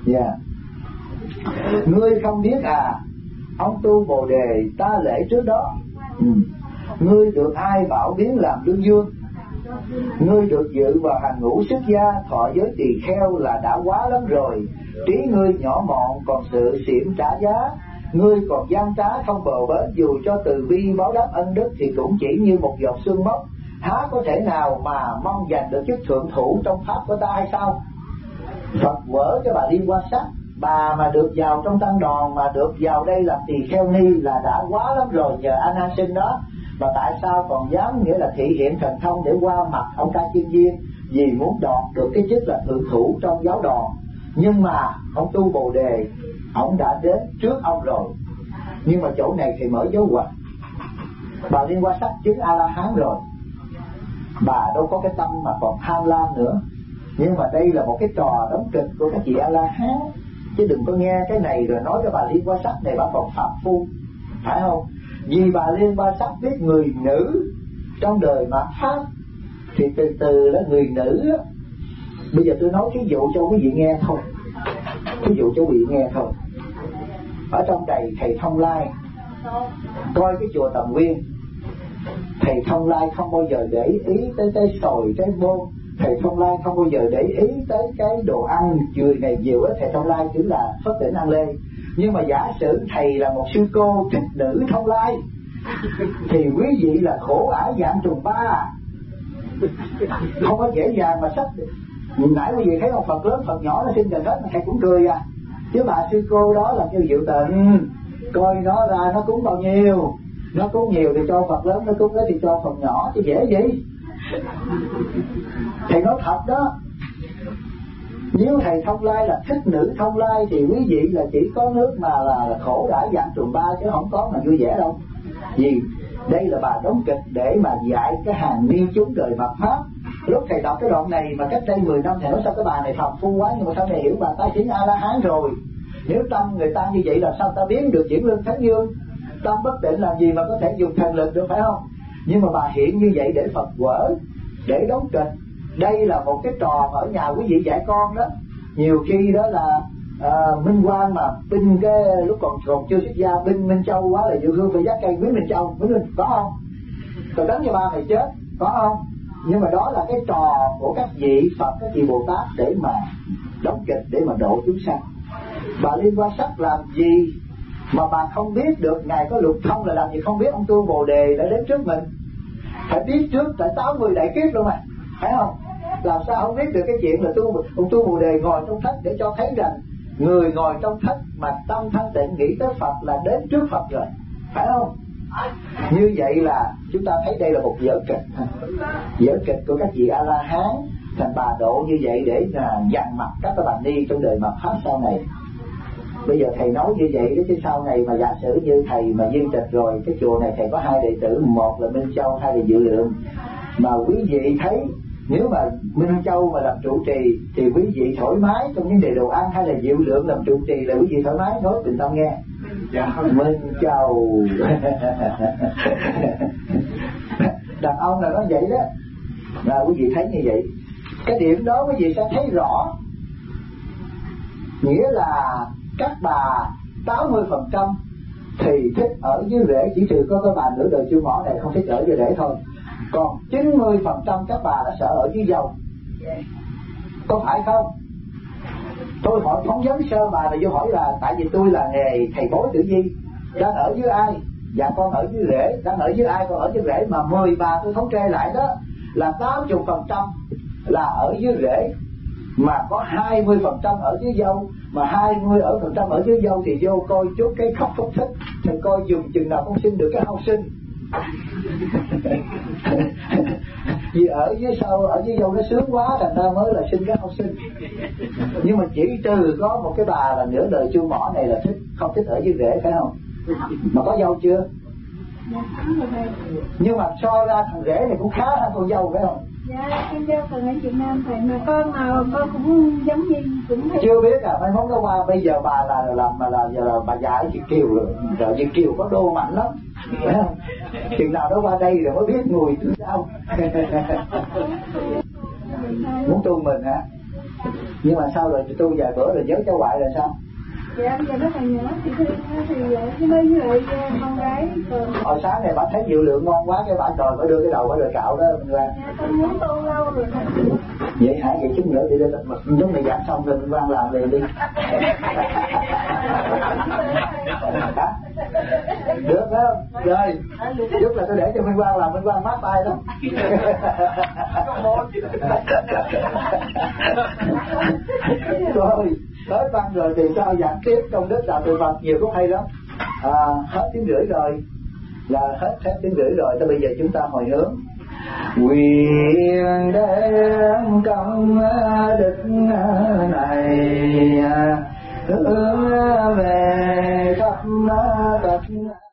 Ngươi không biết à, ông Tu Bồ Đề ta lễ trước đó. Ngươi được ai bảo biến làm lương dương? Ngươi được dự vào hàng ngũ xuất gia, thọ giới tỳ kheo là đã quá lắm rồi. Trí ngươi nhỏ mọn còn sự xiểm trả giá. Ngươi còn gian trá không bờ bến, dù cho từ bi báo đáp ân đức thì cũng chỉ như một giọt sương mốc. Há có thể nào mà mong giành được chức thượng thủ trong pháp của ta hay sao? Phật quở cho bà Liên Hoa Sắc, bà mà được vào trong tăng đoàn, mà được vào đây làm tỳ kheo ni là đã quá lắm rồi nhờ A Nan Sinh đó. Mà tại sao còn dám nghĩa là thị hiện thần thông để qua mặt ông Ca Chiên Viên, vì muốn đoạt được cái chức là thượng thủ trong giáo đoàn. Nhưng mà ông Tu Bồ Đề ông đã đến trước ông rồi. Nhưng mà chỗ này thì mở dấu ngoặc. Bà Liên Hoa Sắc chứng A La Hán rồi, bà đâu có cái tâm mà còn tham lam nữa. Nhưng mà đây là một cái trò đóng kịch của các chị A La Hán, chứ đừng có nghe cái này rồi nói cho bà Liên Hoa Sắc này bà còn phạm phu, phải không? Vì bà Liên Hoa Sắc biết người nữ trong đời mạt pháp thì từ từ là người nữ. Bây giờ tôi nói ví dụ cho quý vị nghe thôi, ví dụ cho quý vị nghe thôi. Ở trong đầy thầy Thông Lai coi cái chùa Tầm Nguyên, thầy Thông Lai không bao giờ để ý tới sồi tới bôn. Thầy Thông Lai không bao giờ để ý tới cái đồ ăn chùi này nhiều á. Thầy Thông Lai chỉ là phất tỉnh ăn lê. Nhưng mà giả sử thầy là một sư cô thích nữ Thông Lai thì quý vị là khổ ải dạng trùng ba, không có dễ dàng mà sắp. Nãy quý vị thấy một Phật lớn Phật nhỏ nó xin gần hết mà thầy cũng cười à. Chứ bà sư cô đó là kêu Diệu Tịnh, coi nó ra nó cúng bao nhiêu, nó cúng nhiều thì cho Phật lớn, nó cúng đó thì cho Phật nhỏ, chứ dễ gì. Thầy nói thật đó. Nếu thầy Thông Lai là thích nữ Thông Lai thì quý vị là chỉ có nước mà là khổ đãi dạng trùng ba, chứ không có mà vui vẻ đâu. Vì đây là bà đóng kịch để mà dạy cái hàng ni chúng đời mạt pháp. Lúc thầy đọc cái đoạn này mà cách đây 10 năm thầy nói sao cái bà này phạm phu quá, nhưng mà sau này hiểu bà ta chính A La Hán rồi. Nếu tâm người ta như vậy làm sao ta biến được chuyển lương thánh dương? Tâm bất định làm gì mà có thể dùng thần lực được, phải không? Nhưng mà bà hiện như vậy để Phật quở, để đóng kịch. Đây là một cái trò ở nhà quý vị dạy con đó. Nhiều khi đó là Minh Quang mà binh cái lúc còn chưa xuất gia binh Minh Châu quá là Diệu Hương phải dắt cây quý Minh Châu, có không? Rồi đánh cho ba mày chết, có không? Nhưng mà đó là cái trò của các vị Phật, các vị Bồ Tát để mà đóng kịch, để mà độ chúng sanh. Bà Liên Hoa Sắc làm gì mà bà không biết được Ngài có lục thông, là làm gì không biết ông tu Bồ Đề đã đến trước mình? Phải biết trước tại 80 đại kiếp luôn mà, phải không? Làm sao không biết được cái chuyện là ông tu Bồ Đề ngồi trong thất để cho thấy rằng người ngồi trong thất mà tâm thanh tịnh nghĩ tới Phật là đến trước Phật rồi, phải không? Như vậy là chúng ta thấy đây là một vở kịch của các vị A La Hán thành bà độ như vậy để dằn mặt các bà ni trong đời mạt Pháp sau này. Bây giờ thầy nói như vậy đó, chứ sau này mà giả sử như thầy mà viên tịch rồi, cái chùa này thầy có 2 đệ tử, một là Minh Châu, 2 là Dự Lượng, mà quý vị thấy nếu mà Minh Châu mà làm trụ trì thì quý vị thoải mái trong vấn đề đồ ăn, hay là Dự Lượng làm trụ trì là quý vị thoải mái? Nói tình tâm nghe. Minh Châu đàn ông là nó vậy đó, là quý vị thấy như vậy. Cái điểm đó quý vị sẽ thấy rõ, nghĩa là các bà 80% thì thích ở dưới rễ, chỉ trừ có cái bà nửa đời chưa mỏ này không thích ở dưới rễ thôi, còn 90% các bà là sợ ở dưới dầu. Có phải không? Tôi hỏi phóng vấn sơ bà là vô hỏi là tại vì tôi là nghề thầy bói tử vi, đang ở dưới ai? Dạ con ở dưới rễ. Đang ở dưới ai? Con ở dưới rễ. Mà 10 bà tôi thống kê lại đó là 80% là ở dưới rễ, mà có 20% ở dưới dâu. Mà 20% ở dưới dâu thì vô coi chút cái khóc phúc thích, thì coi dùng chừng nào con sinh được cái hậu sinh. Vì ở dưới sau, ở dưới dâu nó sướng quá, thành ra mới là sinh cái hậu sinh. Nhưng mà chỉ trừ có một cái bà là nửa đời chu mỏ này là thích, không thích ở dưới rễ, phải không? Mà có dâu chưa? Nhưng mà so ra thằng rể này cũng khá hơn con dâu, phải không? Dạ, em dâu từng ở Việt Nam thầy, mà con nào con cũng giống như cũng thấy. Chưa biết mai mốt nó qua, bây giờ bà là giờ là bà già ở Việt Kiều rồi Việt Kiều có đô mạnh lắm, phải không? Chừng nào nó qua đây rồi mới biết ngùi từ sao. Muốn tu mình hả? Nhưng mà sao rồi tu vài bữa rồi nhớ cháu ngoại là sao? Dạ giờ nó còn nhỏ thì mới với lại con gái. Hồi sáng này bà thấy Diệu Lượng ngon quá, cái bà trời bà đưa cái đầu bà rồi cạo đó mình ra. Dạ con muốn tu lâu rồi. Vậy hả? Vậy chút nữa đi lên lúc này giảng xong rồi mình Quang làm liền đi. Được không? Rồi lúc là tôi để cho Minh Quang làm, Minh Quang mát tay lắm. Rồi tới văn rồi thì sao giảng tiếp trong đất đạo Từ Phật nhiều cũng hay lắm. Hết tiếng rưỡi rồi, là hết tiếng rưỡi rồi, tới bây giờ chúng ta hồi hướng nguyện đem công đức này hướng về khắp tất